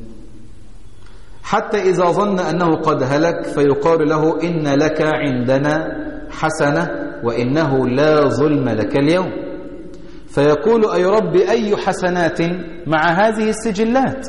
حتى إذا ظن أنه قد هلك فيقال له إن لك عندنا حسنة وإنه لا ظلم لك اليوم، فيقول أي رب أي حسنات مع هذه السجلات؟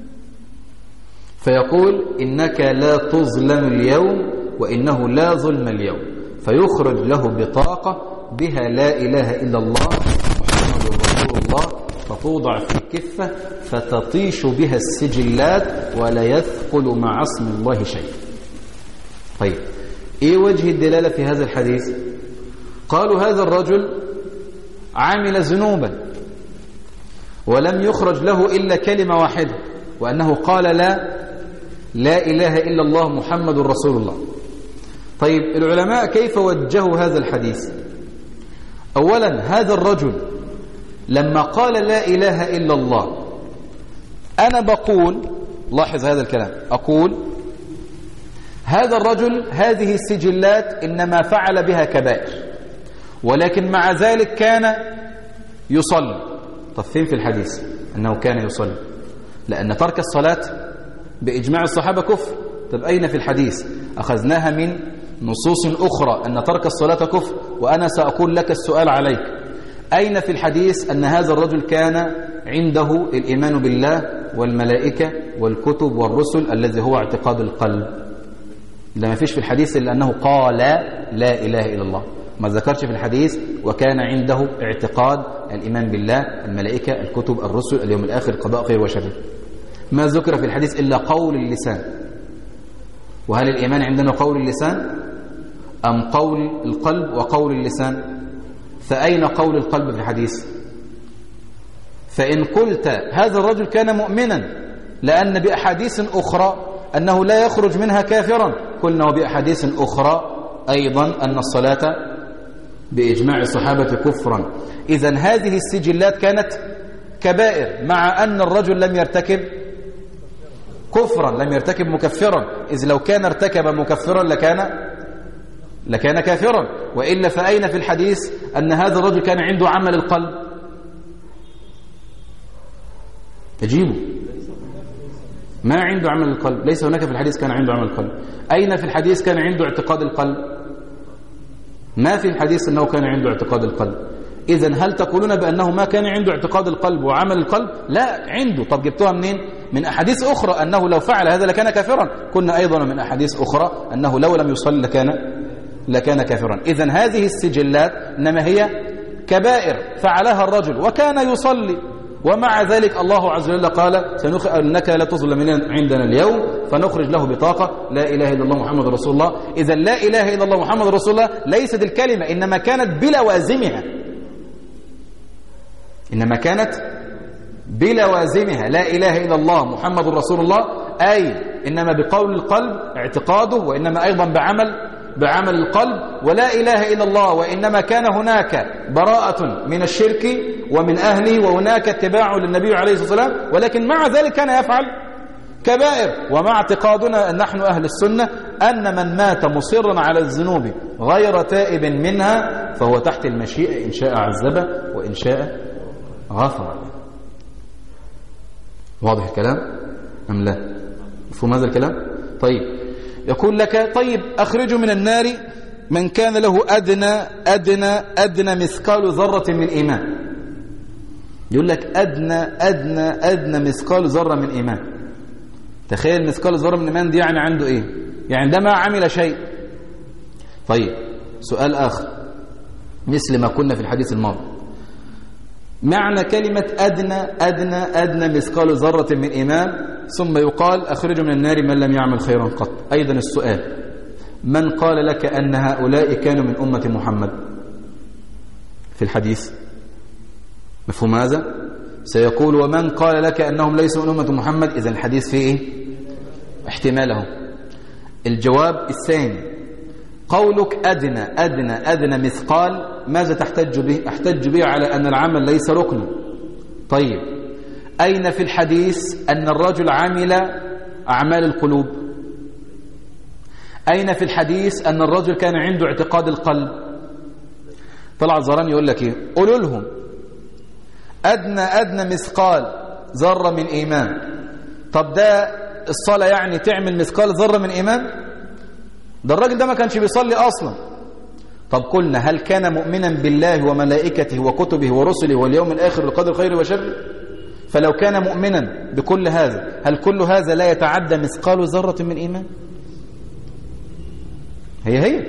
فيقول إنك لا تظلم اليوم وإنه لا ظلم اليوم، فيخرج له بطاقة بها لا إله إلا الله محمد رسول الله، فتوضع في كفة فتطيش بها السجلات ولا يثقل مع اسم الله شيء. طيب إيه وجه الدلالة في هذا الحديث؟ قالوا هذا الرجل عمل ذنوبا ولم يخرج له إلا كلمة واحدة، وأنه قال لا لا إله إلا الله محمد رسول الله. طيب العلماء كيف وجهوا هذا الحديث؟ أولا هذا الرجل لما قال لا إله إلا الله، أنا بقول، لاحظ هذا الكلام، أقول هذا الرجل هذه السجلات إنما فعل بها كبائر، ولكن مع ذلك كان يصلي. طب فين في الحديث أنه كان يصلي؟ لأن ترك الصلاة بإجماع الصحابة كفر. طب أين في الحديث؟ أخذناها من نصوص أخرى أن ترك الصلاة كفر، وأنا سأقول لك السؤال عليك، أين في الحديث أن هذا الرجل كان عنده الإيمان بالله والملائكة والكتب والرسل الذي هو اعتقاد القلب؟ ده ما فيش في الحديث إلا أنه قال لا إله إلا الله، ما ذكرش في الحديث وكان عنده اعتقاد الإيمان بالله الملائكة الكتب الرسل اليوم الآخر قضاء خير وشر. ما ذكر في الحديث إلا قول اللسان. وهل الإيمان عندنا قول اللسان أم قول القلب وقول اللسان؟ فأين قول القلب في الحديث؟ فإن قلت هذا الرجل كان مؤمنا، لأن بأحاديث أخرى أنه لا يخرج منها كافرا، قلنا وبأحاديث أخرى أيضا أن الصلاة بإجماع الصحابة كفرا. إذن هذه السجلات كانت كبائر مع أن الرجل لم يرتكب كفرا، لم يرتكب مكفرا، إذ لو كان ارتكب مكفرا لكان لكان كافرا. وإلا فأين في الحديث أن هذا الرجل كان عنده عمل القلب؟ تجيبه ما عنده عمل القلب، ليس هناك في الحديث كان عنده عمل القلب. أين في الحديث كان عنده اعتقاد القلب؟ ما في الحديث أنه كان عنده اعتقاد القلب. إذن هل تقولون بأنه ما كان عنده اعتقاد القلب وعمل القلب؟ لا، عنده. طب جبتوها منين؟ من أحاديث أخرى أنه لو فعل هذا لكان كافرا. كنا أيضا من أحاديث أخرى أنه لو لم يصلي لكان لكان كافرا. إذن هذه السجلات إنما هي كبائر فعلها الرجل وكان يصلي، ومع ذلك الله عز وجل قال سنخ... أنك لا تظلم عندنا اليوم، فنخرج له بطاقة لا إله إلا الله محمد رسول الله. إذا لا إله إلا الله محمد رسول الله ليست الكلمة، إنما كانت بلوازمها، إنما كانت بلوازمها. لا إله إلا الله محمد رسول الله أي إنما بقول القلب اعتقاده، وإنما أيضا بعمل بعمل القلب. ولا إله إلا الله وإنما كان هناك براءة من الشرك ومن أهله، وهناك اتباع للنبي عليه الصلاة والسلام، ولكن مع ذلك كان يفعل كبائر. ومع اعتقادنا نحن أهل السنة أن من مات مصرا على الذنوب غير تائب منها فهو تحت المشيئة، إن شاء عذبه وإن شاء غفر. واضح الكلام أم لا؟ مفهوم هذا الكلام؟ طيب، يقول لك طيب أخرجوا من النار من كان له أدنى أدنى أدنى مثقال ذرة من إيمان. يقول لك أدنى أدنى أدنى مثقال ذرة من إيمان. تخيل مثقال ذرة من إيمان دي يعني عنده إيه؟ يعني ده ما عمل شيء. طيب سؤال آخر مثل ما كنا في الحديث الماضي، معنى كلمة أدنى أدنى أدنى مثقال ذرة من إيمان، ثم يقال أخرج من النار من لم يعمل خيرا قط. أيضا السؤال، من قال لك أن هؤلاء كانوا من أمة محمد في الحديث؟ مفهوم هذا؟ سيقول ومن قال لك أنهم ليسوا من أمة محمد؟ إذن الحديث فيه إيه؟ احتماله. الجواب الثاني، قولك أدنى أدنى أدنى مثقال، ماذا تحتج به؟ أحتج به على أن العمل ليس ركنا. طيب أين في الحديث أن الرجل عمل أعمال القلوب؟ أين في الحديث أن الرجل كان عنده اعتقاد القلب؟ طلع زران يقول لك إيه؟ قولوا لهم أدنى أدنى مثقال ذرة من إيمان. طب ده الصلاة يعني تعمل مثقال ذرة من إيمان؟ ده الراجل ده ما كانش بيصلي أصلا. طب قلنا هل كان مؤمنا بالله وملائكته وكتبه ورسله واليوم الآخر والقدر خير وشر؟ فلو كان مؤمنا بكل هذا، هل كل هذا لا يتعدى مثقال ذرة من إيمان؟ هي هي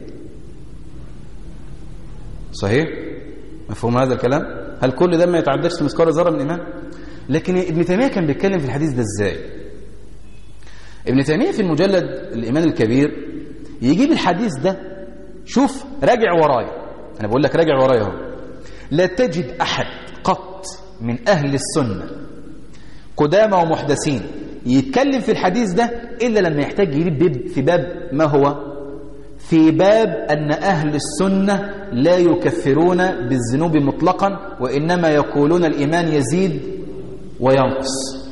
صحيح؟ مفهوم هذا الكلام؟ هل كل ده ما يتعداش مثقال ذرة من إيمان؟ لكن ابن تيمية كان بيتكلم في الحديث ده ازاي؟ ابن تيمية في المجلد الإيمان الكبير يجيب الحديث ده، شوف راجع ورايا، أنا بقول لك راجع ورايا اهو، لا تجد أحد قط من أهل السنة قدامى ومحدثين يتكلم في الحديث ده إلا لما يحتاج يجيب في باب ما هو؟ في باب أن أهل السنة لا يكفرون بالذنوب مطلقا، وإنما يقولون الإيمان يزيد وينقص.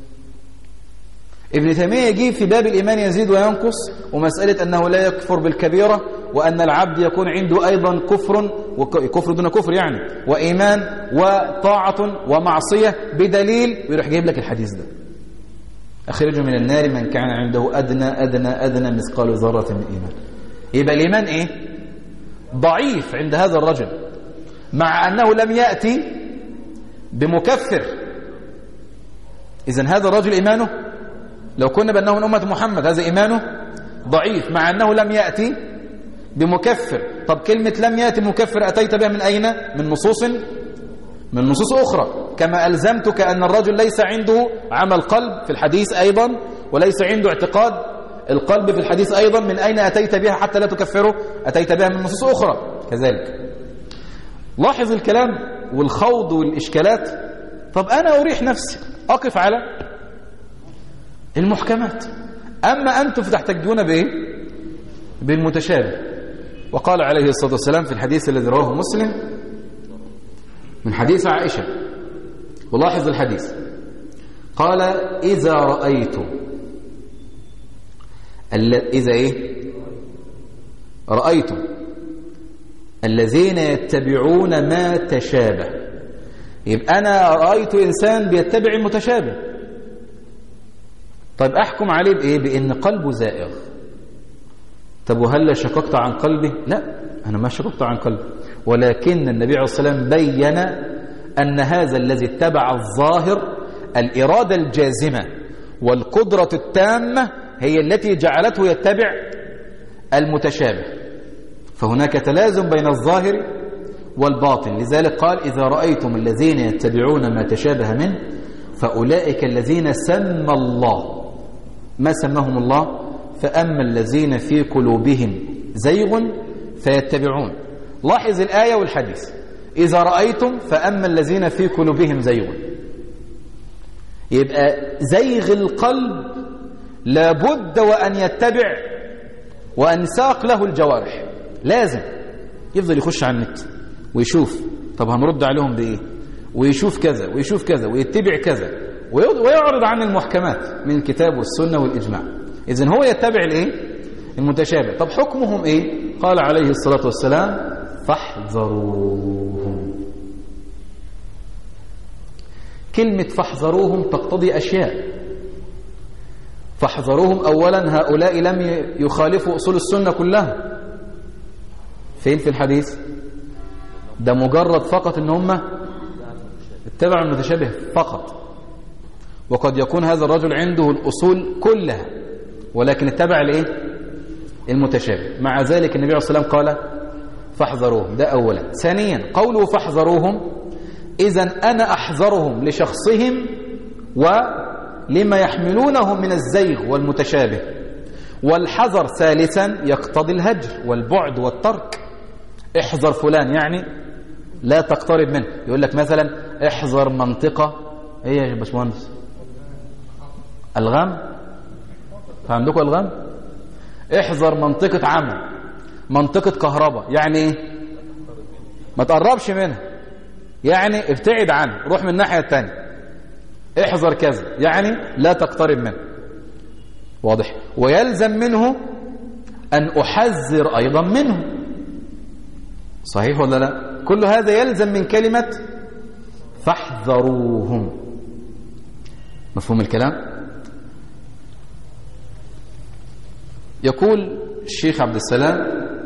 ابن تيمية يجيب في باب الإيمان يزيد وينقص ومسألة أنه لا يكفر بالكبيرة، وأن العبد يكون عنده أيضا كفر وكفر دون كفر يعني، وإيمان وطاعة ومعصية بدليل، ويروح جايب لك الحديث ده أخرجوا من النار من كان عنده أدنى أدنى أدنى مثقال ذرة من إيمان. يبقى الإيمان إيه؟ ضعيف عند هذا الرجل، مع أنه لم يأتي بمكفر. إذن هذا الرجل إيمانه لو كنا بأنه من أمة محمد هذا إيمانه ضعيف، مع أنه لم يأتي بمكفر. طب كلمة لم يأتي مكفر أتيت بها من أين؟ من نصوص من نصوص أخرى. كما ألزمتك أن الرجل ليس عنده عمل قلب في الحديث أيضا، وليس عنده اعتقاد القلب في الحديث أيضا، من أين أتيت بها حتى لا تكفره؟ أتيت بها من نصوص أخرى كذلك. لاحظ الكلام والخوض والإشكالات. طب أنا أريح نفسي أقف على المحكمات، أما أنتم فتحتجون بإيه؟ بالمتشابه. وقال عليه الصلاة والسلام في الحديث الذي رواه مسلم من حديث عائشة، ولاحظ الحديث، قال إذا رأيت إذا إيه رأيت الذين يتبعون ما تشابه، يبقى أنا رأيت إنسان بيتبع المتشابه، طيب أحكم عليه بإيه؟ بإن قلبه زائغ. طب وهل شققت عن قلبه؟ لا، أنا ما شققت عن قلبه، ولكن النبي عليه الصلاة والسلام بيّن أن هذا الذي اتبع الظاهر الإرادة الجازمة والقدرة التامة هي التي جعلته يتبع المتشابه، فهناك تلازم بين الظاهر والباطن. لذلك قال إذا رأيتم الذين يتبعون ما تشابه منه فأولئك الذين سمى الله، ما سماهم الله؟ فأما الذين في قلوبهم زيغ فيتبعون. لاحظ الآية والحديث، إذا رأيتم فأما الذين في قلوبهم زيغ، يبقى زيغ القلب لابد وأن يتبع وأن ساق له الجوارح، لازم يفضل يخش على النت ويشوف طب هنرد عليهم بإيه، ويشوف كذا ويشوف كذا ويتبع كذا، ويعرض عن المحكمات من الكتاب والسنة والإجماع. إذن هو يتبع الإيه؟ المتشابه. طب حكمهم إيه؟ قال عليه الصلاة والسلام فاحذروهم. كلمة فاحذروهم تقتضي أشياء. فاحذروهم أولا هؤلاء لم يخالفوا أصول السنة كلها. فين في الحديث؟ ده مجرد فقط إن هم اتبعوا المتشابه فقط، وقد يكون هذا الرجل عنده الأصول كلها ولكن اتبع الايه؟ المتشابه. مع ذلك النبي عليه الصلاة والسلام قال فاحذروهم، ده أولا. ثانيا قوله فاحذروهم، إذن أنا أحذرهم لشخصهم ولما يحملونه من الزيغ والمتشابه. والحذر ثالثا يقتضي الهجر والبعد والترك. احذر فلان يعني لا تقترب منه. يقول لك مثلا احذر منطقة ايه يا باشمهندس؟ الغام؟ فعندكم الغام؟ احذر منطقة عمل، منطقة كهرباء، يعني ايه؟ ما تقربش منها، يعني ابتعد عنه، روح من الناحية التانية. احذر كذا يعني لا تقترب منه. واضح؟ ويلزم منه أن أحذر أيضا منه. صحيح ولا لا؟ كل هذا يلزم من كلمة فاحذروهم. مفهوم الكلام؟ يقول الشيخ عبد السلام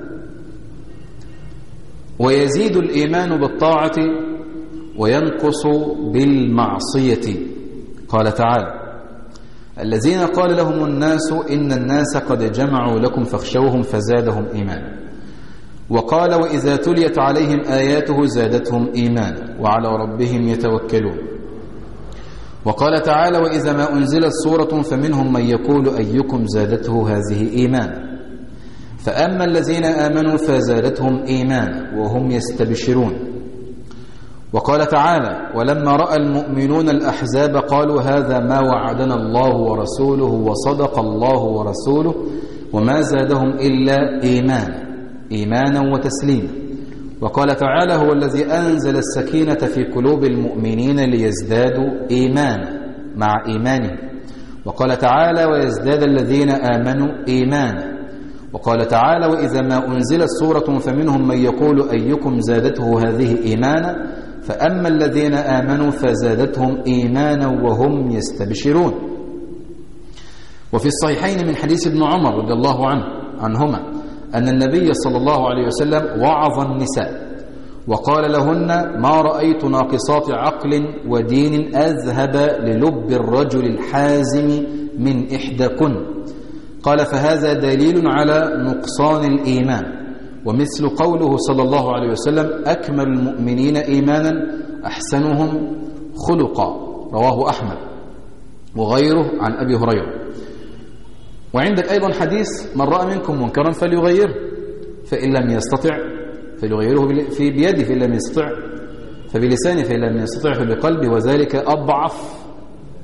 ويزيد الإيمان بالطاعة وينقص بالمعصية. قال تعالى الذين قال لهم الناس إن الناس قد جمعوا لكم فاخشوهم فزادهم إيمانا. وقال وإذا تليت عليهم آياته زادتهم إيمانا وعلى ربهم يتوكلون. وقال تعالى وإذا ما أنزلت سورة فمنهم من يقول أيكم زادته هذه إيمانا. فأما الذين آمنوا فزادتهم إيمانا وهم يستبشرون. وقال تعالى ولما رأى المؤمنون الأحزاب قالوا هذا ما وعدنا الله ورسوله وصدق الله ورسوله وما زادهم إلا إيمانا إيمانا وتسليما. وقال تعالى هو الذي أنزل السكينة في قلوب المؤمنين ليزدادوا إيمانا مع إيمانهم. وقال تعالى ويزداد الذين آمنوا إيمانا. وقال تعالى وإذا ما أنزلت سورة فمنهم من يقول أيكم زادته هذه إيمانا. فأما الذين آمنوا فزادتهم إيمانا وهم يستبشرون. وفي الصحيحين من حديث ابن عمر رضي الله عنه عنهما أن النبي صلى الله عليه وسلم وعظ النساء وقال لهن ما رأيت ناقصات عقل ودين أذهب للب الرجل الحازم من إحداكن. قال فهذا دليل على نقصان الإيمان. ومثل قوله صلى الله عليه وسلم أكمل المؤمنين إيمانا أحسنهم خلقا. رواه أحمد وغيره عن أبي هريرة. وعندك أيضا حديث من رأى منكم منكرا فليغيره فإن لم يستطع فليغيره في بيده فإن لم يستطع فبلسانه فإن لم يستطع فبقلبه وذلك أضعف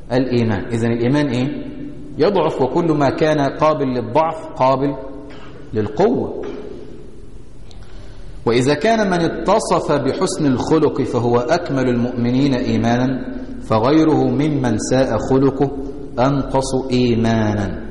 الإيمان. إذن الإيمان إيه؟ يضعف، وكل ما كان قابل للضعف قابل للقوة. وإذا كان من اتصف بحسن الخلق فهو أكمل المؤمنين إيمانا فغيره ممن ساء خلقه أنقص إيمانا.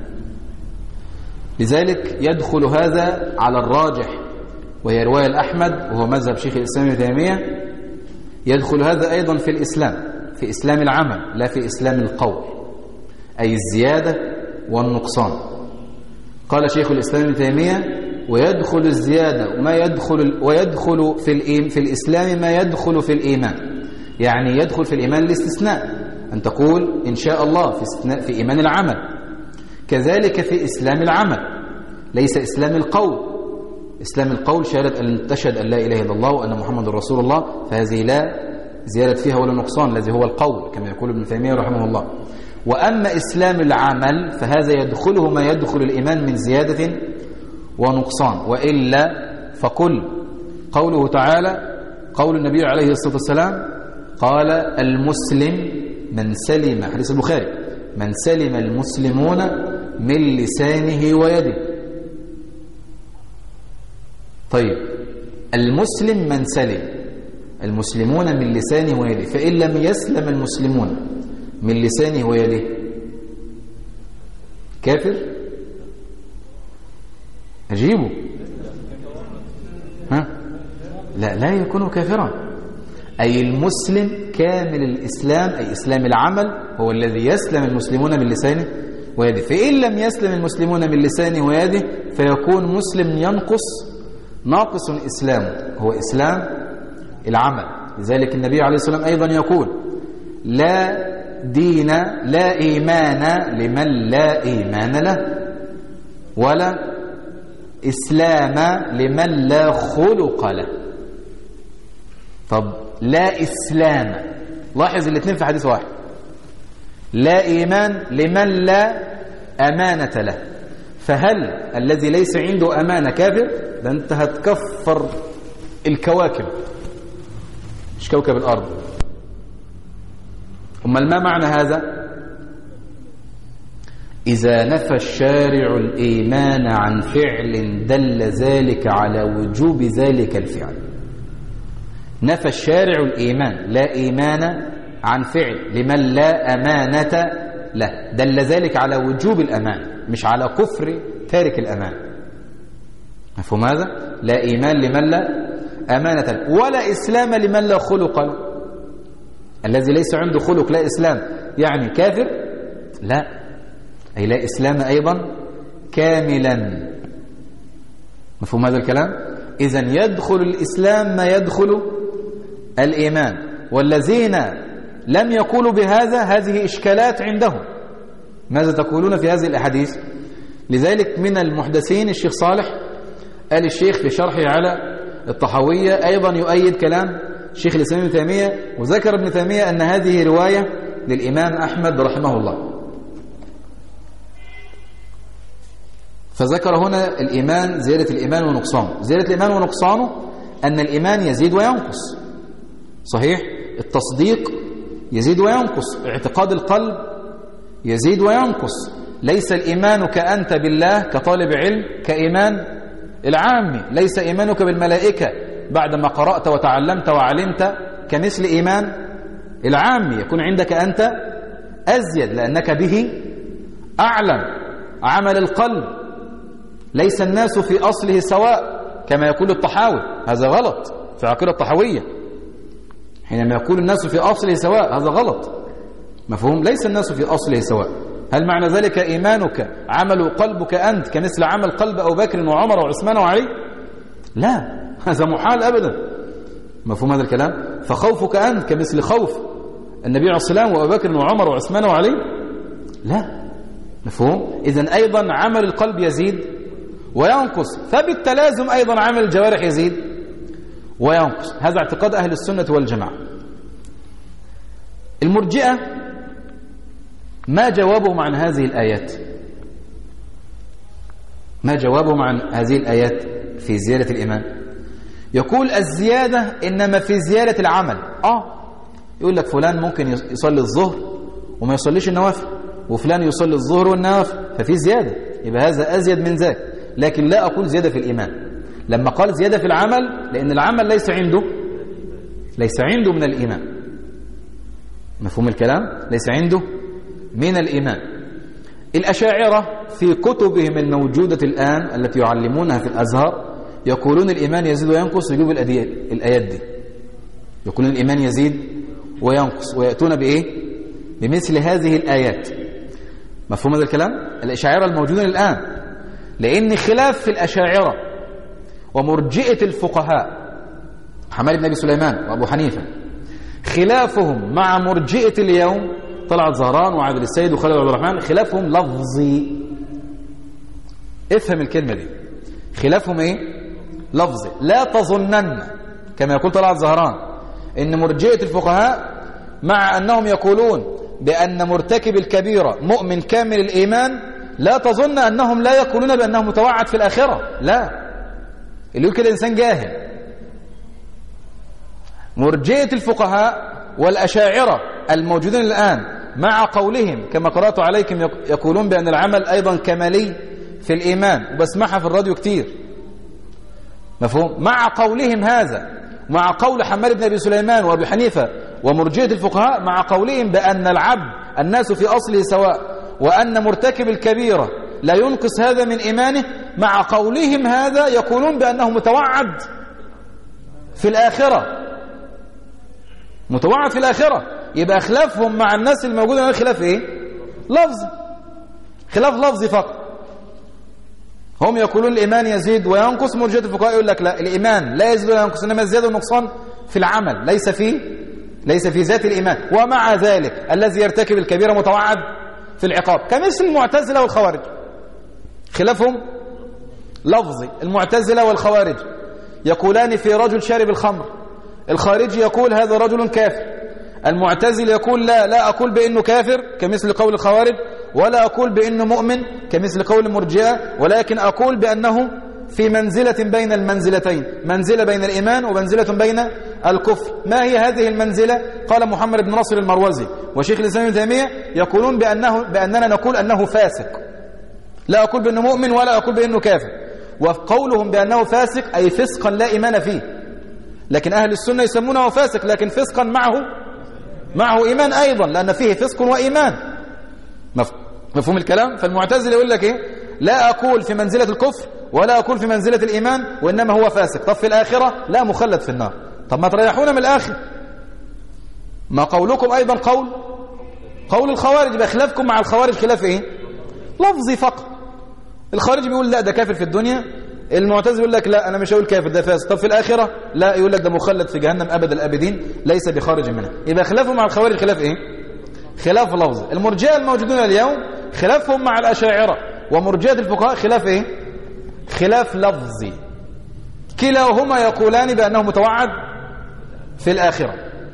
لذلك يدخل هذا على الراجح وهي رواية الأحمد وهو مذهب شيخ الإسلام ابن تيمية. يدخل هذا أيضا في الإسلام، في إسلام العمل لا في إسلام القول، أي الزيادة والنقصان. قال شيخ الإسلام ابن تيمية ويدخل الزيادة وما يدخل ويدخل في في الإسلام ما يدخل في الإيمان، يعني يدخل في الإيمان الاستثناء، أن تقول إن شاء الله في استثناء في إيمان العمل. كذلك في إسلام العمل ليس إسلام القول. إسلام القول شهادة أن تشهد أن لا إله إلا الله وأن محمد رسول الله، فهذه لا زيادة فيها ولا نقصان الذي هو القول كما يقول ابن تيمية رحمه الله. وأما إسلام العمل فهذا يدخله ما يدخل الإيمان من زيادة ونقصان. وإلا فكل قوله تعالى قول النبي عليه الصلاة والسلام قال المسلم من سلم، حديث البخاري، من سلم المسلمون من لسانه ويده. طيب المسلم من سلم المسلمون من لسانه ويده، فإن لم يسلم المسلمون من لسانه ويده كافر؟ أجيبه ها؟ لا لا يكون كافرا. أي المسلم كامل الإسلام أي إسلام العمل هو الذي يسلم المسلمون من لسانه ويده. فإن لم يسلم المسلمون من لسانه ويده فيكون مسلم ينقص ناقص إسلامه هو إسلام العمل. لذلك النبي عليه الصلاة والسلام أيضا يقول لا دين لا إيمان لمن لا إيمان له ولا إسلام لمن لا خلق له. طب لا إسلام، لاحظ الاثنين في حديث واحد، لا إيمان لمن لا أمانة له. فهل الذي ليس عنده أمانة كافر؟ ده أنت هتكفر الكواكب مش كوكب الأرض. أمال ما معنى هذا؟ إذا نفى الشارع الإيمان عن فعل دل ذلك على وجوب ذلك الفعل. نفى الشارع الإيمان لا إيمان عن فعل لمن لا أمانة له، دل ذلك على وجوب الأمان مش على كفر تارك الأمان. مفهوم هذا؟ لا إيمان لمن لا أمانة له ولا إسلام لمن لا خلق له. الذي ليس عنده خلق لا إسلام يعني كافر؟ لا، أي لا إسلام أيضا كاملا. مفهوم هذا الكلام؟ إذن يدخل الإسلام ما يدخل الإيمان. والذين لم يقولوا بهذا هذه إشكالات عندهم. ماذا تقولون في هذه الأحاديث؟ لذلك من المحدثين الشيخ صالح قال الشيخ في شرحه على الطحاوية أيضا يؤيد كلام شيخ الإسلام ابن تيمية، وذكر ابن تيمية أن هذه رواية للإمام أحمد رحمه الله. فذكر هنا الإيمان زيادة الإيمان ونقصانه. زيادة الإيمان ونقصانه أن الإيمان يزيد وينقص، صحيح؟ التصديق يزيد وينقص، اعتقاد القلب يزيد وينقص. ليس الإيمان كأنت بالله كطالب علم كإيمان العامي، ليس إيمانك بالملائكة بعدما قرأت وتعلمت وعلمت كمثل إيمان العامي. يكون عندك أنت أزيد لأنك به أعلم. عمل القلب ليس الناس في أصله سواء كما يقول الطحاوي، هذا غلط في عقيدة الطحاوية. حينما يقول الناس في أصله سواء هذا غلط. مفهوم؟ ليس الناس في أصله سواء. هل معنى ذلك إيمانك عمل قلبك أنت كمثل عمل قلب أبو بكر وعمر وعثمان وعلي؟ لا، هذا محال أبدا. مفهوم هذا الكلام؟ فخوفك أنت كمثل خوف النبي عليه الصلاة والسلام وأبو بكر وعمر وعثمان وعلي؟ لا. مفهوم؟ إذن أيضا عمل القلب يزيد وينقص، فبالتلازم أيضا عمل الجوارح يزيد وينقص. هذا اعتقاد أهل السنة والجماعة. المرجئة ما جوابهم عن هذه الآيات؟ ما جوابهم عن هذه الآيات في زيادة الإيمان؟ يقول الزيادة إنما في زيادة العمل. آه يقول لك فلان ممكن يصلي الظهر وما يصليش النوافل، وفلان يصلي الظهر والنوافل، ففي زيادة، يبقى هذا أزيد من ذاك. لكن لا أقول زيادة في الإيمان. لما قال زيادة في العمل لأن العمل ليس عنده ليس عنده من الإيمان. مفهوم الكلام؟ ليس عنده من الإيمان. الأشاعرة في كتبهم الموجودة الآن التي يعلمونها في الأزهر يقولون الإيمان يزيد وينقص، يجيبوا الآيات دي، يقولون الإيمان يزيد وينقص، ويأتون بإيه؟ بمثل هذه الآيات. مفهوم هذا الكلام؟ الأشاعرة الموجودين الآن، لأن خلاف في الأشاعرة ومرجئة الفقهاء حماد بن أبي سليمان وأبو حنيفة، خلافهم مع مرجئة اليوم طلعت زهران وعادل السيد وخالد عبد الرحمن، خلافهم لفظي. افهم الكلمة دي، خلافهم ايه؟ لفظي. لا تظنن كما يقول طلعت زهران ان مرجئة الفقهاء مع انهم يقولون بان مرتكب الكبيرة مؤمن كامل الايمان، لا تظن انهم لا يقولون بانه متوعد في الاخرة. لا، اللي يقول كده انسان جاهل. مرجئة الفقهاء والأشاعرة الموجودين الآن مع قولهم كما قرأت عليكم يقولون بأن العمل أيضا كمالي في الإيمان، وبسمعها في الراديو كتير، مفهوم؟ مع قولهم هذا، مع قول حماد بن أبي سليمان وأبي حنيفة ومرجئة الفقهاء، مع قولهم بأن العبد الناس في أصله سواء، وأن مرتكب الكبيرة لا ينقص هذا من إيمانه، مع قولهم هذا يقولون بأنه متوعد في الآخرة، متوعد في الآخرة. يبقى خلافهم مع الناس الموجودة خلاف ايه؟ لفظي، خلاف لفظي فقط. هم يقولون الإيمان يزيد وينقص، مرجئة الفقهاء يقول لك لا، الإيمان لا يزيد وينقص، إنما الزيادة والنقصان في العمل، ليس في ليس في ذات الإيمان. ومع ذلك الذي يرتكب الكبيرة متوعد في العقاب، كمثل المعتزلة والخوارج. خلافهم لفظي. المعتزلة والخوارج يقولان في رجل شارب الخمر، الخارجي يقول هذا رجل كافر، المعتزل يقول لا لا أقول بأنه كافر كمثل قول الخوارج، ولا أقول بأنه مؤمن كمثل قول المرجئة، ولكن أقول بأنه في منزلة بين المنزلتين، منزلة بين الإيمان ومنزلة بين الكفر. ما هي هذه المنزلة؟ قال محمد بن نصر المروزي وشيخ الإسلام ابن تيمية يقولون بأنه بأننا نقول أنه فاسق، لا أقول بأنه مؤمن ولا أقول بأنه كافر. وقولهم بأنه فاسق أي فسقا لا إيمان فيه، لكن أهل السنة يسمونه فاسق، لكن فسقا معه معه إيمان أيضا، لأن فيه فسق وإيمان. مفهوم الكلام؟ فالمعتزل يقول لك إيه؟ لا أقول في منزلة الكفر ولا أقول في منزلة الإيمان، وإنما هو فاسق. طب في الآخرة لا، مخلد في النار. طب ما تريحونا من الآخر. ما قولكم أيضا قول قول الخوارج، بخلافكم مع الخوارج خلاف إيه؟ لفظي فقط. الخارج بيقول لا ده كافر في الدنيا، المعتزل يقول لك لا أنا مش هقول كافر ده فاسق. طب في الآخرة لا، يقول لك ده مخلد في جهنم أبد الآبدين ليس بخارج منها. يبقى خلافه مع الخوارج خلاف إيه؟ خلاف لفظي. المرجئة الموجودون اليوم خلافهم مع الأشاعرة ومرجئة الفقهاء خلاف إيه؟ خلاف لفظي. كلاهما يقولان بأنه متوعد في الآخرة.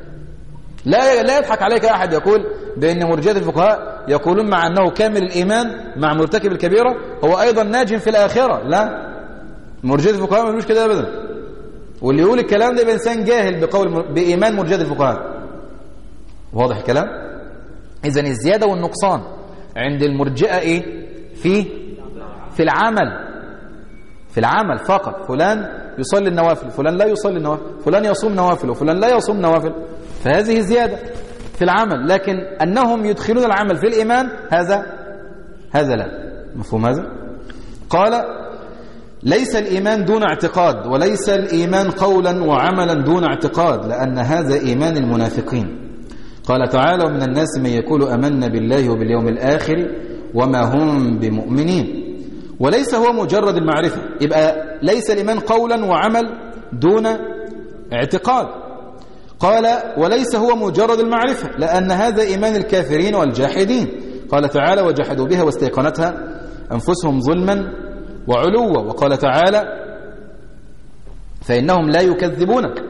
لا لا يضحك عليك أحد يقول بأن مرجئة الفقهاء يقولون مع أنه كامل الإيمان مع مرتكب الكبيرة هو أيضا ناجٍ في الآخرة. لا، مرجئة الفقهاء ما يقولوش كده أبدا. واللي يقول الكلام ده يبقى إنسان جاهل بقول بإيمان مرجئة الفقهاء. واضح الكلام؟ إذن الزيادة والنقصان عند المرجئة إيه؟ في في العمل، في العمل فقط. فلان يصلي النوافل، فلان لا يصلي النوافل، فلان يصوم نوافل وفلان لا يصوم نوافل، فهذه زيادة في العمل. لكن أنهم يدخلون العمل في الإيمان هذا هذا لا. مفهوم هذا؟ قال ليس الإيمان دون اعتقاد، وليس الإيمان قولا وعملا دون اعتقاد، لأن هذا إيمان المنافقين. قال تعالى ومن الناس من يقول آمنا بالله وباليوم الآخر وما هم بمؤمنين. وليس هو مجرد المعرفة، يبقى ليس الإيمان قولا وعمل دون اعتقاد. قال وليس هو مجرد المعرفة، لأن هذا إيمان الكافرين والجاحدين. قال تعالى وجحدوا بها واستيقنتها أنفسهم ظلما وعلوا. وقال تعالى فإنهم لا يكذبونك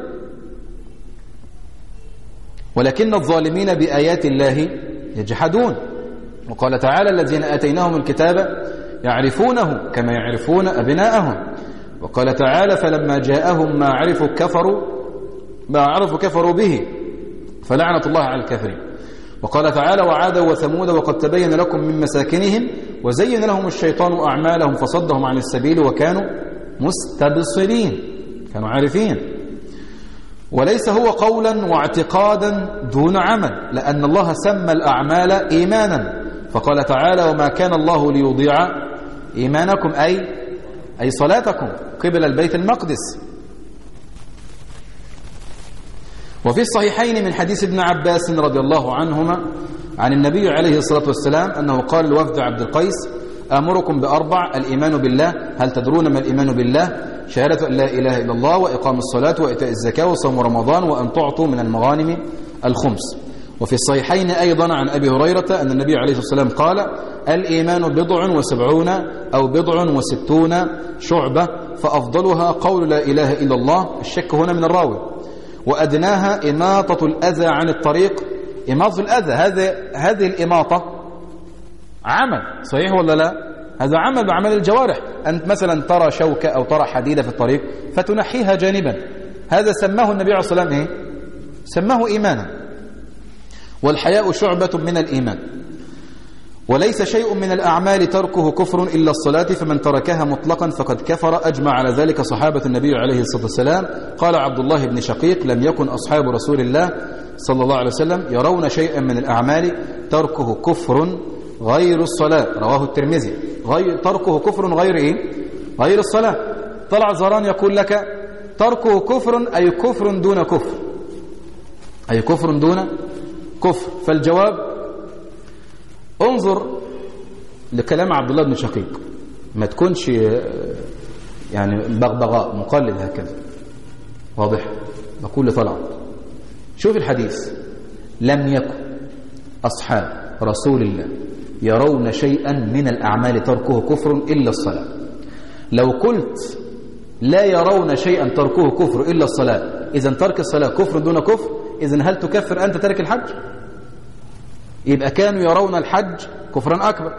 ولكن الظالمين بآيات الله يجحدون. وقال تعالى الذين آتيناهم الكتاب يعرفونه كما يعرفون أبناءهم. وقال تعالى فلما جاءهم ما عرفوا كفروا ما عرفوا كفروا به فلعنة الله على الكافرين. وقال تعالى وعادا وثمود وقد تبين لكم من مساكنهم وزين لهم الشيطان أعمالهم فصدهم عن السبيل وكانوا مستبصرين، كانوا عارفين. وليس هو قولا واعتقادا دون عمل، لأن الله سمى الأعمال إيمانا، فقال تعالى وما كان الله ليضيع إيمانكم أي أي صلاتكم قبل البيت المقدس. وفي الصحيحين من حديث ابن عباس رضي الله عنهما عن النبي عليه الصلاة والسلام أنه قال لوفد عبد القيس آمركم بأربع: الإيمان بالله. هل تدرون ما الإيمان بالله؟ شهادة أن لا إله إلا الله وإقام الصلاة وإيتاء الزكاة وصوم رمضان وأن تعطوا من المغانم الخمس. وفي الصحيحين أيضا عن أبي هريرة أن النبي عليه الصلاة والسلام قال: الإيمان بضع وسبعون أو بضع وستون شعبة، فأفضلها قول لا إله إلا الله، الشك هنا من الراوي، وأدناها إماطة الأذى عن الطريق. إماطة الأذى، هذه هذه الإماطة عمل صحيح ولا لا؟ هذا عمل بعمل الجوارح. أنت مثلا ترى شوكة أو ترى حديدة في الطريق فتنحيها جانبا، هذا سماه النبي عليه الصلاة والسلام إيه؟ سماه إيمانا. والحياء شعبة من الإيمان. وليس شيء من الأعمال تركه كفر إلا الصلاة، فمن تركها مطلقا فقد كفر. أجمع على ذلك صحابة النبي عليه الصلاة والسلام. قال عبد الله بن شقيق: لم يكن أصحاب رسول الله صلى الله عليه وسلم يرون شيئا من الأعمال تركه كفر غير الصلاة. رواه الترمذي. غير تركه كفر غير إيه؟ غير الصلاة. طلع زران يقول لك تركه كفر أي كفر دون كفر، أي كفر دون كفر. فالجواب: انظر لكلام عبد الله بن شقيق، ما تكونش يعني بغبغاء مقلد هكذا، واضح؟ بقول طلع شوف الحديث: لم يكن أصحاب رسول الله يرون شيئا من الأعمال تركه كفر إلا الصلاة. لو قلت لا يرون شيئا تركه كفر إلا الصلاة، إذن ترك الصلاة كفر دون كفر، إذن هل تكفر أنت ترك الحج؟ يبقى كانوا يرون الحج كفرا أكبر.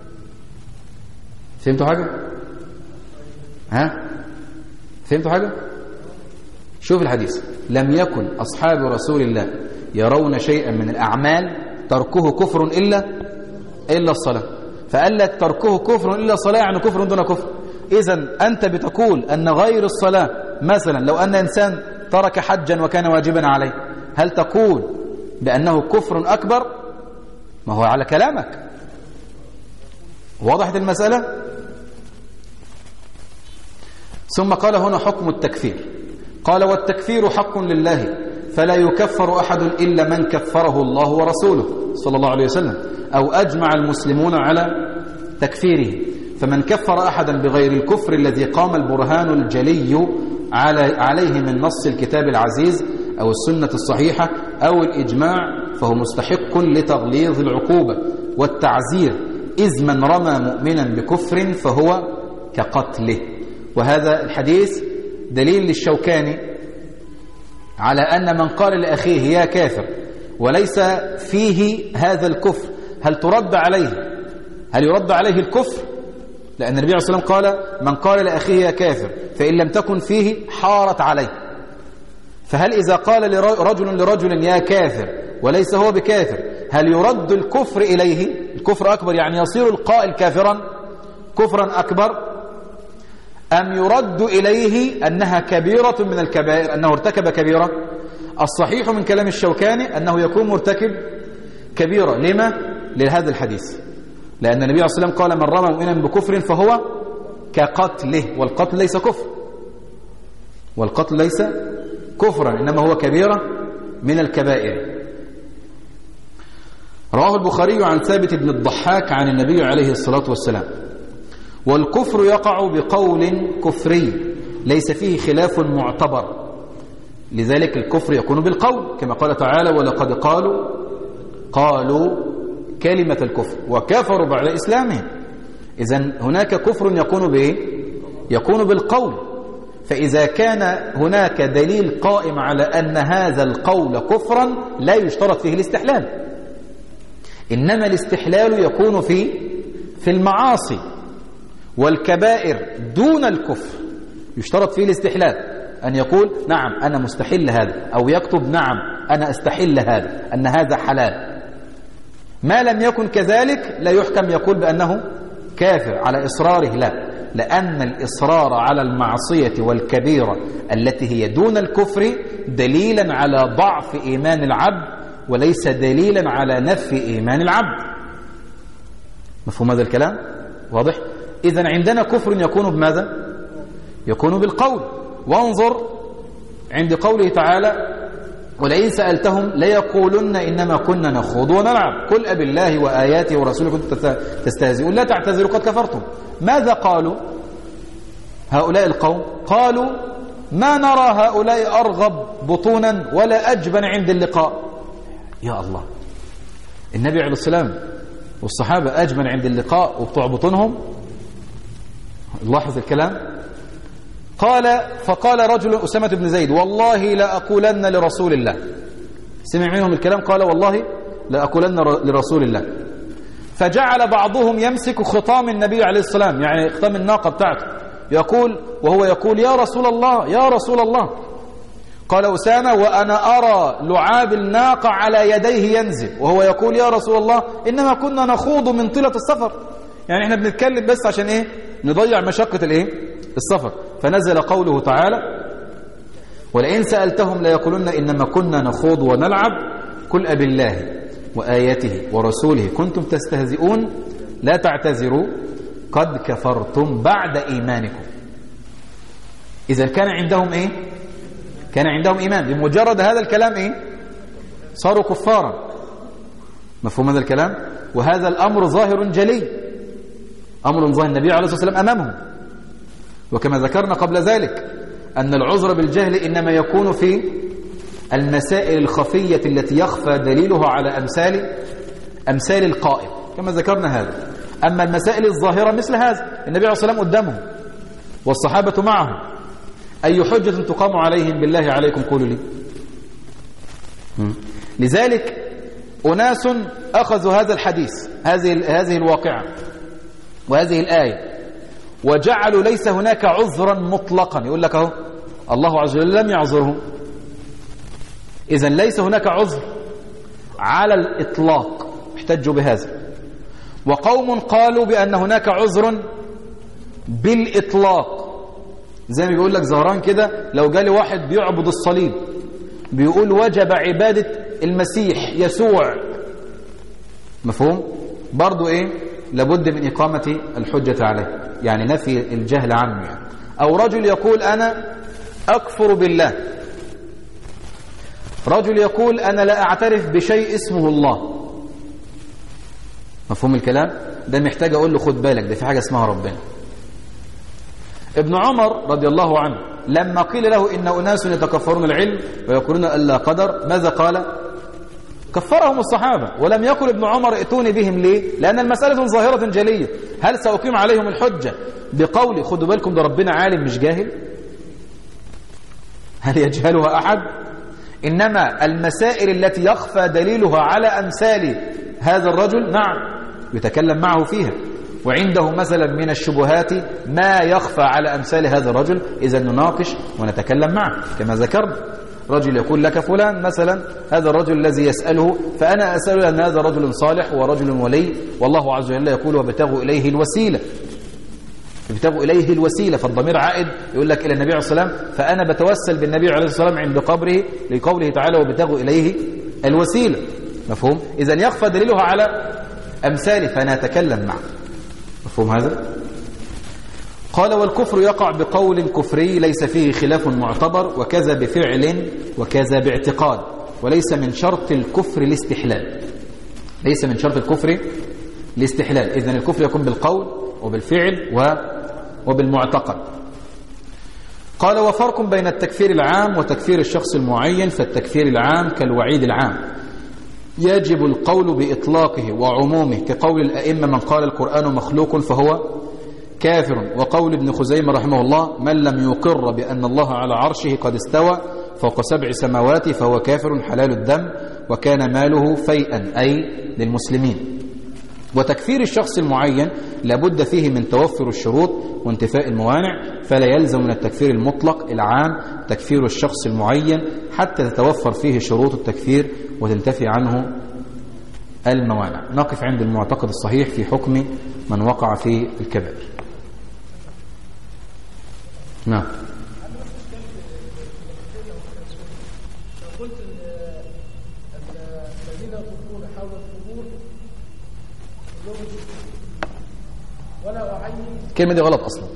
فهمتوا حاجة؟ ها؟ فهمتوا حاجة؟ شوف الحديث: لم يكن أصحاب رسول الله يرون شيئا من الأعمال تركه كفر إلا إلا الصلاة. فقال لك تركه كفر إلا الصلاة يعني كفر دون كفر. إذن أنت بتقول أن غير الصلاة، مثلا لو أن إنسان ترك حجا وكان واجبا عليه، هل تقول بأنه كفر أكبر؟ ما هو على كلامك. وضحت المسألة؟ ثم قال هنا حكم التكفير. قال: والتكفير حق لله، فلا يكفر أحد إلا من كفره الله ورسوله صلى الله عليه وسلم، أو أجمع المسلمون على تكفيره. فمن كفر أحدا بغير الكفر الذي قام البرهان الجلي عليه من نص الكتاب العزيز أو السنة الصحيحة أو الإجماع، فهو مستحق لتغليظ العقوبة والتعزير، إذ من رمى مؤمنا بكفر فهو كقتله. وهذا الحديث دليل للشوكاني على أن من قال لأخيه يا كافر وليس فيه هذا الكفر، هل ترد عليه؟ هل يرد عليه الكفر؟ لأن النبي عليه الصلاة والسلام قال: من قال لأخيه يا كافر فإن لم تكن فيه حارت عليه. فهل إذا قال رجل لرجل يا كافر وليس هو بكافر، هل يرد الكفر إليه؟ الكفر أكبر يعني يصير القائل كافرا كفرا أكبر، أم يرد إليه أنها كبيرة من الكبائر، أنه ارتكب كبيرة؟ الصحيح من كلام الشوكاني أنه يكون مرتكب كبيرة. لما؟ لهذا الحديث، لأن النبي عليه الصلاة والسلام قال: من رمى مؤمنا بكفر فهو كقتله، والقتل ليس كفر، والقتل ليس كفرا، إنما هو كبيرة من الكبائر. رواه البخاري عن ثابت بن الضحاك عن النبي عليه الصلاة والسلام: والكفر يقع بقول كفري ليس فيه خلاف معتبر. لذلك الكفر يكون بالقول، كما قال تعالى: ولقد قالوا قالوا كلمة الكفر وكفروا بعد إسلامهم. إذن هناك كفر يكون بإيه؟ يكون بالقول. فإذا كان هناك دليل قائم على أن هذا القول كفرا لا يشترط فيه الاستحلال، إنما الاستحلال يكون في في المعاصي والكبائر دون الكفر، يشترط فيه الاستحلال، أن يقول نعم أنا مستحل هذا، أو يكتب نعم أنا أستحل هذا، أن هذا حلال. ما لم يكن كذلك لا يحكم يقول بأنه كافر على إصراره؟ لا، لأن الإصرار على المعصية والكبيرة التي هي دون الكفر دليلا على ضعف إيمان العبد وليس دليلا على نفي إيمان العبد. مفهوم هذا الكلام؟ واضح؟ إذن عندنا كفر يكون بماذا؟ يكون بالقول. وانظر عند قوله تعالى ولئن سألتهم ليقولن إنما كنا نخوض ونلعب قل أب الله وآياته ورسوله كنتم تستهزئون لا تعتذروا قد كفرتم. ماذا قالوا هؤلاء القوم؟ قالوا ما نرى هؤلاء أرغب بطونا ولا أجبن عند اللقاء. يا الله، النبي عليه السلام والصحابة أجبن عند اللقاء وبتوع بطونهم؟ لاحظ الكلام. قال فقال رجل أسامة بن زيد والله لا أقولن لرسول الله. سمع منهم الكلام قال والله لا أقولن لرسول الله. فجعل بعضهم يمسك خطام النبي عليه السلام، يعني خطام الناقة بتاعته، يقول وهو يقول يا رسول الله يا رسول الله. قال أسامة وأنا أرى لعاب الناقة على يديه ينزل وهو يقول يا رسول الله إنما كنا نخوض من طيلة السفر، يعني احنا بنتكلم بس عشان ايه؟ نضيع مشقة الايه؟ السفر. فنزل قوله تعالى ولئن سألتهم ليقولن إنما كنا نخوض ونلعب قل أب الله وآياته ورسوله كنتم تستهزئون لا تعتذروا قد كفرتم بعد إيمانكم. إذا كان عندهم إيه؟ كان عندهم إيمان، بمجرد هذا الكلام إيه؟ صاروا كفارا. مفهوم هذا الكلام؟ وهذا الأمر ظاهر جلي، أمر ظاهر النبي عليه الصلاة والسلام أمامهم. وكما ذكرنا قبل ذلك أن العذر بالجهل إنما يكون في المسائل الخفية التي يخفى دليلها على أمثال أمثال القائل كما ذكرنا هذا. أما المسائل الظاهرة مثل هذا النبي عليه الصلاة والسلام قدامهم والصحابة معهم، أي حجة تقام عليهم بالله عليكم قولوا لي. لذلك أناس أخذوا هذا الحديث هذه هذه الواقعة وهذه الآية وجعلوا ليس هناك عذرا مطلقا. يقول لك اهو الله عز وجل لم يعذرهم، إذن ليس هناك عذر على الإطلاق، احتجوا بهذا. وقوم قالوا بأن هناك عذر بالإطلاق، زي ما بيقول لك زهران كده لو جالي واحد بيعبد الصليب بيقول وجب عبادة المسيح يسوع، مفهوم؟ برضو ايه؟ لابد من إقامة الحجة عليه، يعني نفي الجهل عنه يعني. أو رجل يقول أنا أكفر بالله، رجل يقول أنا لا أعترف بشيء اسمه الله. مفهوم الكلام؟ ده محتاج أقول له خد بالك ده في حاجة اسمها ربنا. ابن عمر رضي الله عنه لما قيل له إن أناس يتكفرون العلم ويقولون ألا قدر ماذا قال؟ كفرهم الصحابة. ولم يقل ابن عمر ائتوني بهم ليه؟ لأن المسألة ظاهرة جلية. هل سأقيم عليهم الحجة بقولي خدوا بالكم ده ربنا عالم مش جاهل؟ هل يجهلها أحد؟ إنما المسائل التي يخفى دليلها على أمثال هذا الرجل نعم يتكلم معه فيها، وعنده مثلا من الشبهات ما يخفى على أمثال هذا الرجل، إذا نناقش ونتكلم معه. كما ذكرنا رجل يقول لك فلان مثلا هذا الرجل الذي يسأله فأنا أسأله أن هذا رجل صالح ورجل ولي، والله عز وجل يقول وابتغوا إليه الوسيلة، ابتغوا إليه الوسيلة، فالضمير عائد يقول لك إلى النبي عليه الصلاة والسلام، فأنا بتوسل بالنبي عليه الصلاة والسلام عند قبره لقوله تعالى وابتغوا إليه الوسيلة. مفهوم؟ إذا يخفى دليلها على أمثاله فنتكلم معه. مفهوم هذا؟ قال والكفر يقع بقول كفري ليس فيه خلاف معتبر وكذا بفعل وكذا باعتقاد، وليس من شرط الكفر الاستحلال، ليس من شرط الكفر الاستحلال. إذن الكفر يكون بالقول وبالفعل وبالمعتقد. قال وفرق بين التكفير العام وتكفير الشخص المعين، فالتكفير العام كالوعيد العام يجب القول بإطلاقه وعمومه، كقول الأئمة من قال القرآن مخلوق فهو كافر، وقول ابن خزيمة رحمه الله من لم يقر بأن الله على عرشه قد استوى فوق سبع سماوات فهو كافر حلال الدم وكان ماله فيئا أي للمسلمين. وتكفير الشخص المعين لابد فيه من توفر الشروط وانتفاء الموانع، فلا يلزم من التكفير المطلق العام تكفير الشخص المعين حتى تتوفر فيه شروط التكفير وتنتفي عنه الموانع. نقف عند المعتقد الصحيح في حكم من وقع في الكبائر. نعم. قلت الذين يطوفون حول القبور ولا أعين. الكلمة دي غلط أصلا.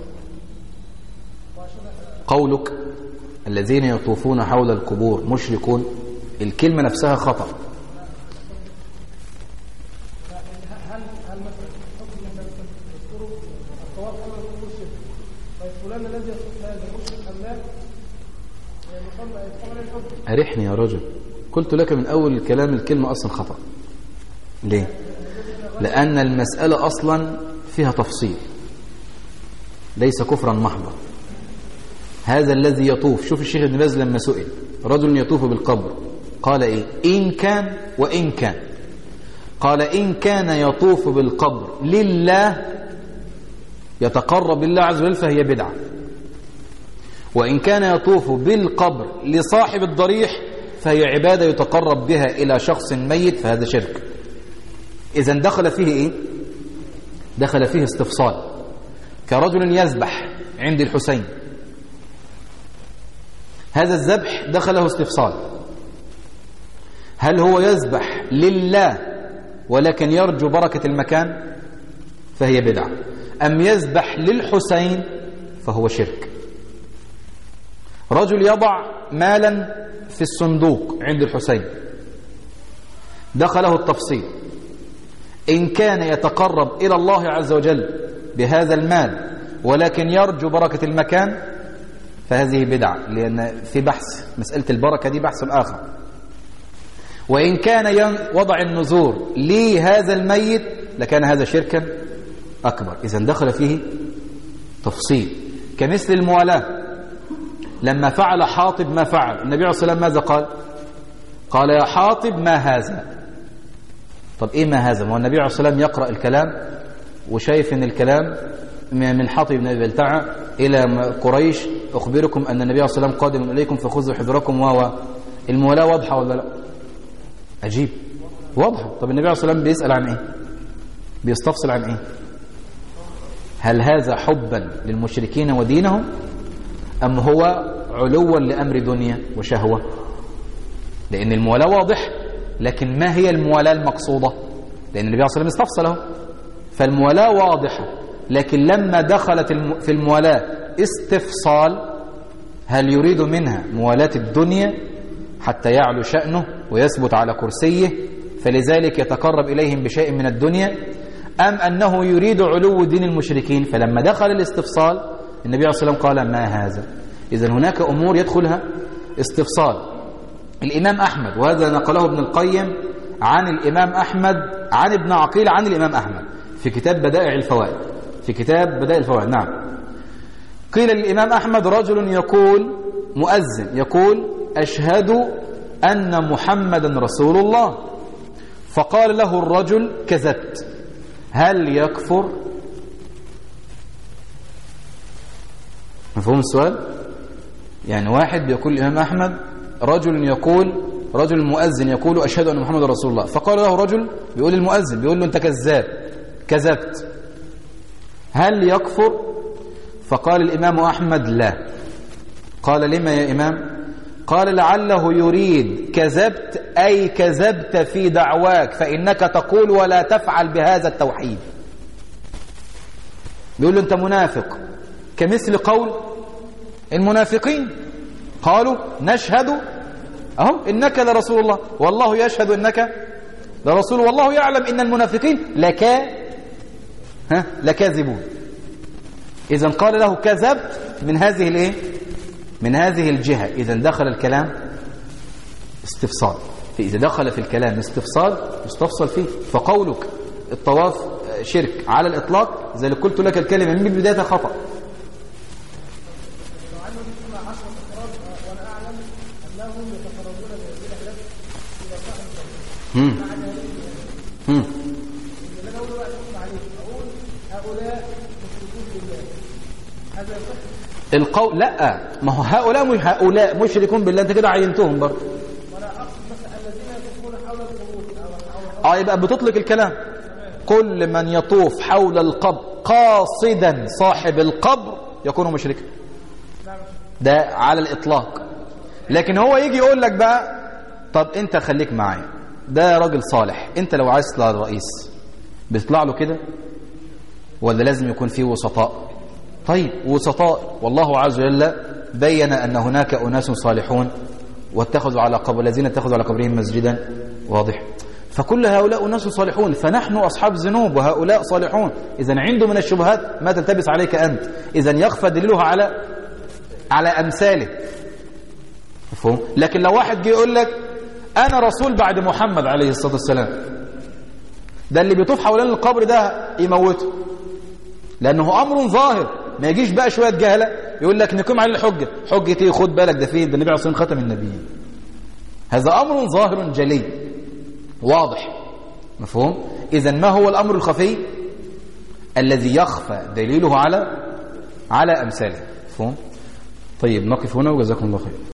قولك الذين يطوفون حول القبور مشركون، الكلمة نفسها خطأ. هل هل مثلا حكم مثلا يذكروا الطواف حول القبور شرك؟ طيب فلان الذي يطوف هذا مشرك أم لا؟ أرحني يا رجل، قلت لك من أول الكلام الكلمة أصلا خطأ. ليه؟ لأن المسألة أصلا فيها تفصيل، ليس كفرا محضا. هذا الذي يطوف، شوف الشيخ ابن باز لما سئل رجل يطوف بالقبر قال إيه؟ إن كان وإن كان، قال إن كان يطوف بالقبر لله يتقرب بالله عز وجل فهي بدعة، وإن كان يطوف بالقبر لصاحب الضريح فهي عبادة يتقرب بها إلى شخص ميت فهذا شرك. إذن دخل فيه إيه؟ دخل فيه استفصال. كرجل يذبح عند الحسين، هذا الذبح دخله استفصال، هل هو يذبح لله ولكن يرجو بركة المكان فهي بدعة، أم يذبح للحسين فهو شرك. رجل يضع مالا في الصندوق عند الحسين، دخله التفصيل، إن كان يتقرب إلى الله عز وجل بهذا المال ولكن يرجو بركة المكان فهذه بدعة، لأن في بحث مسألة البركة دي بحث آخر. وإن كان وضع النذور لهذا الميت لكان هذا شركا أكبر. إذن دخل فيه تفصيل. كمثل الموالاة، لما فعل حاطب ما فعل النبي عليه الصلاة والسلام ماذا قال؟ قال يا حاطب ما هذا. طب إيه ما هذا؟ ما هو النبي عليه الصلاة والسلام يقرأ الكلام وشايف إن الكلام من حاطب بن أبي بلتعة إلى قريش أخبركم أن النبي عليه الصلاة والسلام قادم إليكم فخذوا حذركم. وهو المولاة واضحة ولا لا؟ عجيب، واضحة. طب النبي عليه الصلاة والسلام بيسأل عن إيه؟ بيستفصل عن إيه؟ هل هذا حبا للمشركين ودينهم أم هو علوا لأمر دنيا وشهوة؟ لأن المولاة واضح، لكن ما هي المولاة المقصودة؟ لأن النبي عليه الصلاة والسلام استفصله. فالمولاة واضحة، لكن لما دخلت في المولاة استفصال، هل يريد منها موالاة الدنيا حتى يعلو شأنه ويثبت على كرسيه فلذلك يتقرب إليهم بشيء من الدنيا، أم أنه يريد علو دين المشركين؟ فلما دخل الاستفصال النبي عليه الصلاة والسلام قال ما هذا. إذن هناك أمور يدخلها استفصال. الإمام أحمد، وهذا نقله ابن القيم عن الإمام أحمد عن ابن عقيل عن الإمام أحمد في كتاب بدائع الفوائد، في كتاب بدائع الفوائد. نعم. قيل للإمام أحمد رجل يقول، مؤذن يقول أشهد أن محمدا رسول الله، فقال له الرجل كذبت، هل يكفر؟ مفهوم السؤال؟ يعني واحد بيقول الإمام أحمد، رجل يقول، رجل مؤذن يقول أشهد أن محمد رسول الله، فقال له رجل بيقول المؤذن بيقول له أنت كذاب، كذبت، هل يكفر؟ فقال الإمام أحمد لا. قال لما يا إمام؟ قال لعله يريد كذبت أي كذبت في دعواك فإنك تقول ولا تفعل بهذا التوحيد. بيقول له أنت منافق، كمثل قول المنافقين قالوا نشهد أهم إنك لرسول الله والله يشهد إنك لرسول والله يعلم إن المنافقين لكا ها لكاذبون. إذن قال له كذبت من هذه الايه؟ من هذه الجهة. إذن دخل الكلام استفصال. فإذا دخل في الكلام استفصال يستفصل فيه. فقولك الطواف شرك على الإطلاق زي اللي قلت لك الكلمة من بداية خطأ. هم هم القول لا، ما هو هؤلاء مش هؤلاء مشركون بالله، انت كده عينتهم برضه. وانا اقصد مثلا الذين يطوفون حول القبور اه يبقى بتطلق الكلام. كل من يطوف حول القبر قاصدا صاحب القبر يكون مشركا، ده على الإطلاق. لكن هو يجي يقول لك بقى طب انت خليك معايا، ده راجل صالح، انت لو عايز تطلع الرئيس بتطلع له كده ولا لازم يكون فيه وسطاء؟ طيب وسطاء، والله عز وجل بين أن هناك أناس صالحون واتخذوا على قبر الذين اتخذوا على قبرهم مسجدا، واضح؟ فكل هؤلاء أناس صالحون، فنحن أصحاب ذنوب وهؤلاء صالحون. إذن عنده من الشبهات ما تلتبس عليك أنت، إذن يخفى دليلها على على أمثاله، مفهوم؟ لكن لو واحد جه يقول لك أنا رسول بعد محمد عليه الصلاة والسلام، ده اللي بيطوف حوالين القبر ده يموته، لأنه أمر ظاهر. ما يجيش بقى شوية جهلة يقول لك نقيم عليه الحجة، حجة ايه؟ خد بالك ده فين؟ ده النبي عليه الصلاة والسلام ختم النبيين. هذا أمر ظاهر جلي واضح، مفهوم؟ إذن ما هو الأمر الخفي الذي يخفى دليله على على أمثاله، مفهوم؟ طيب نقف هنا وجزاكم الله خير.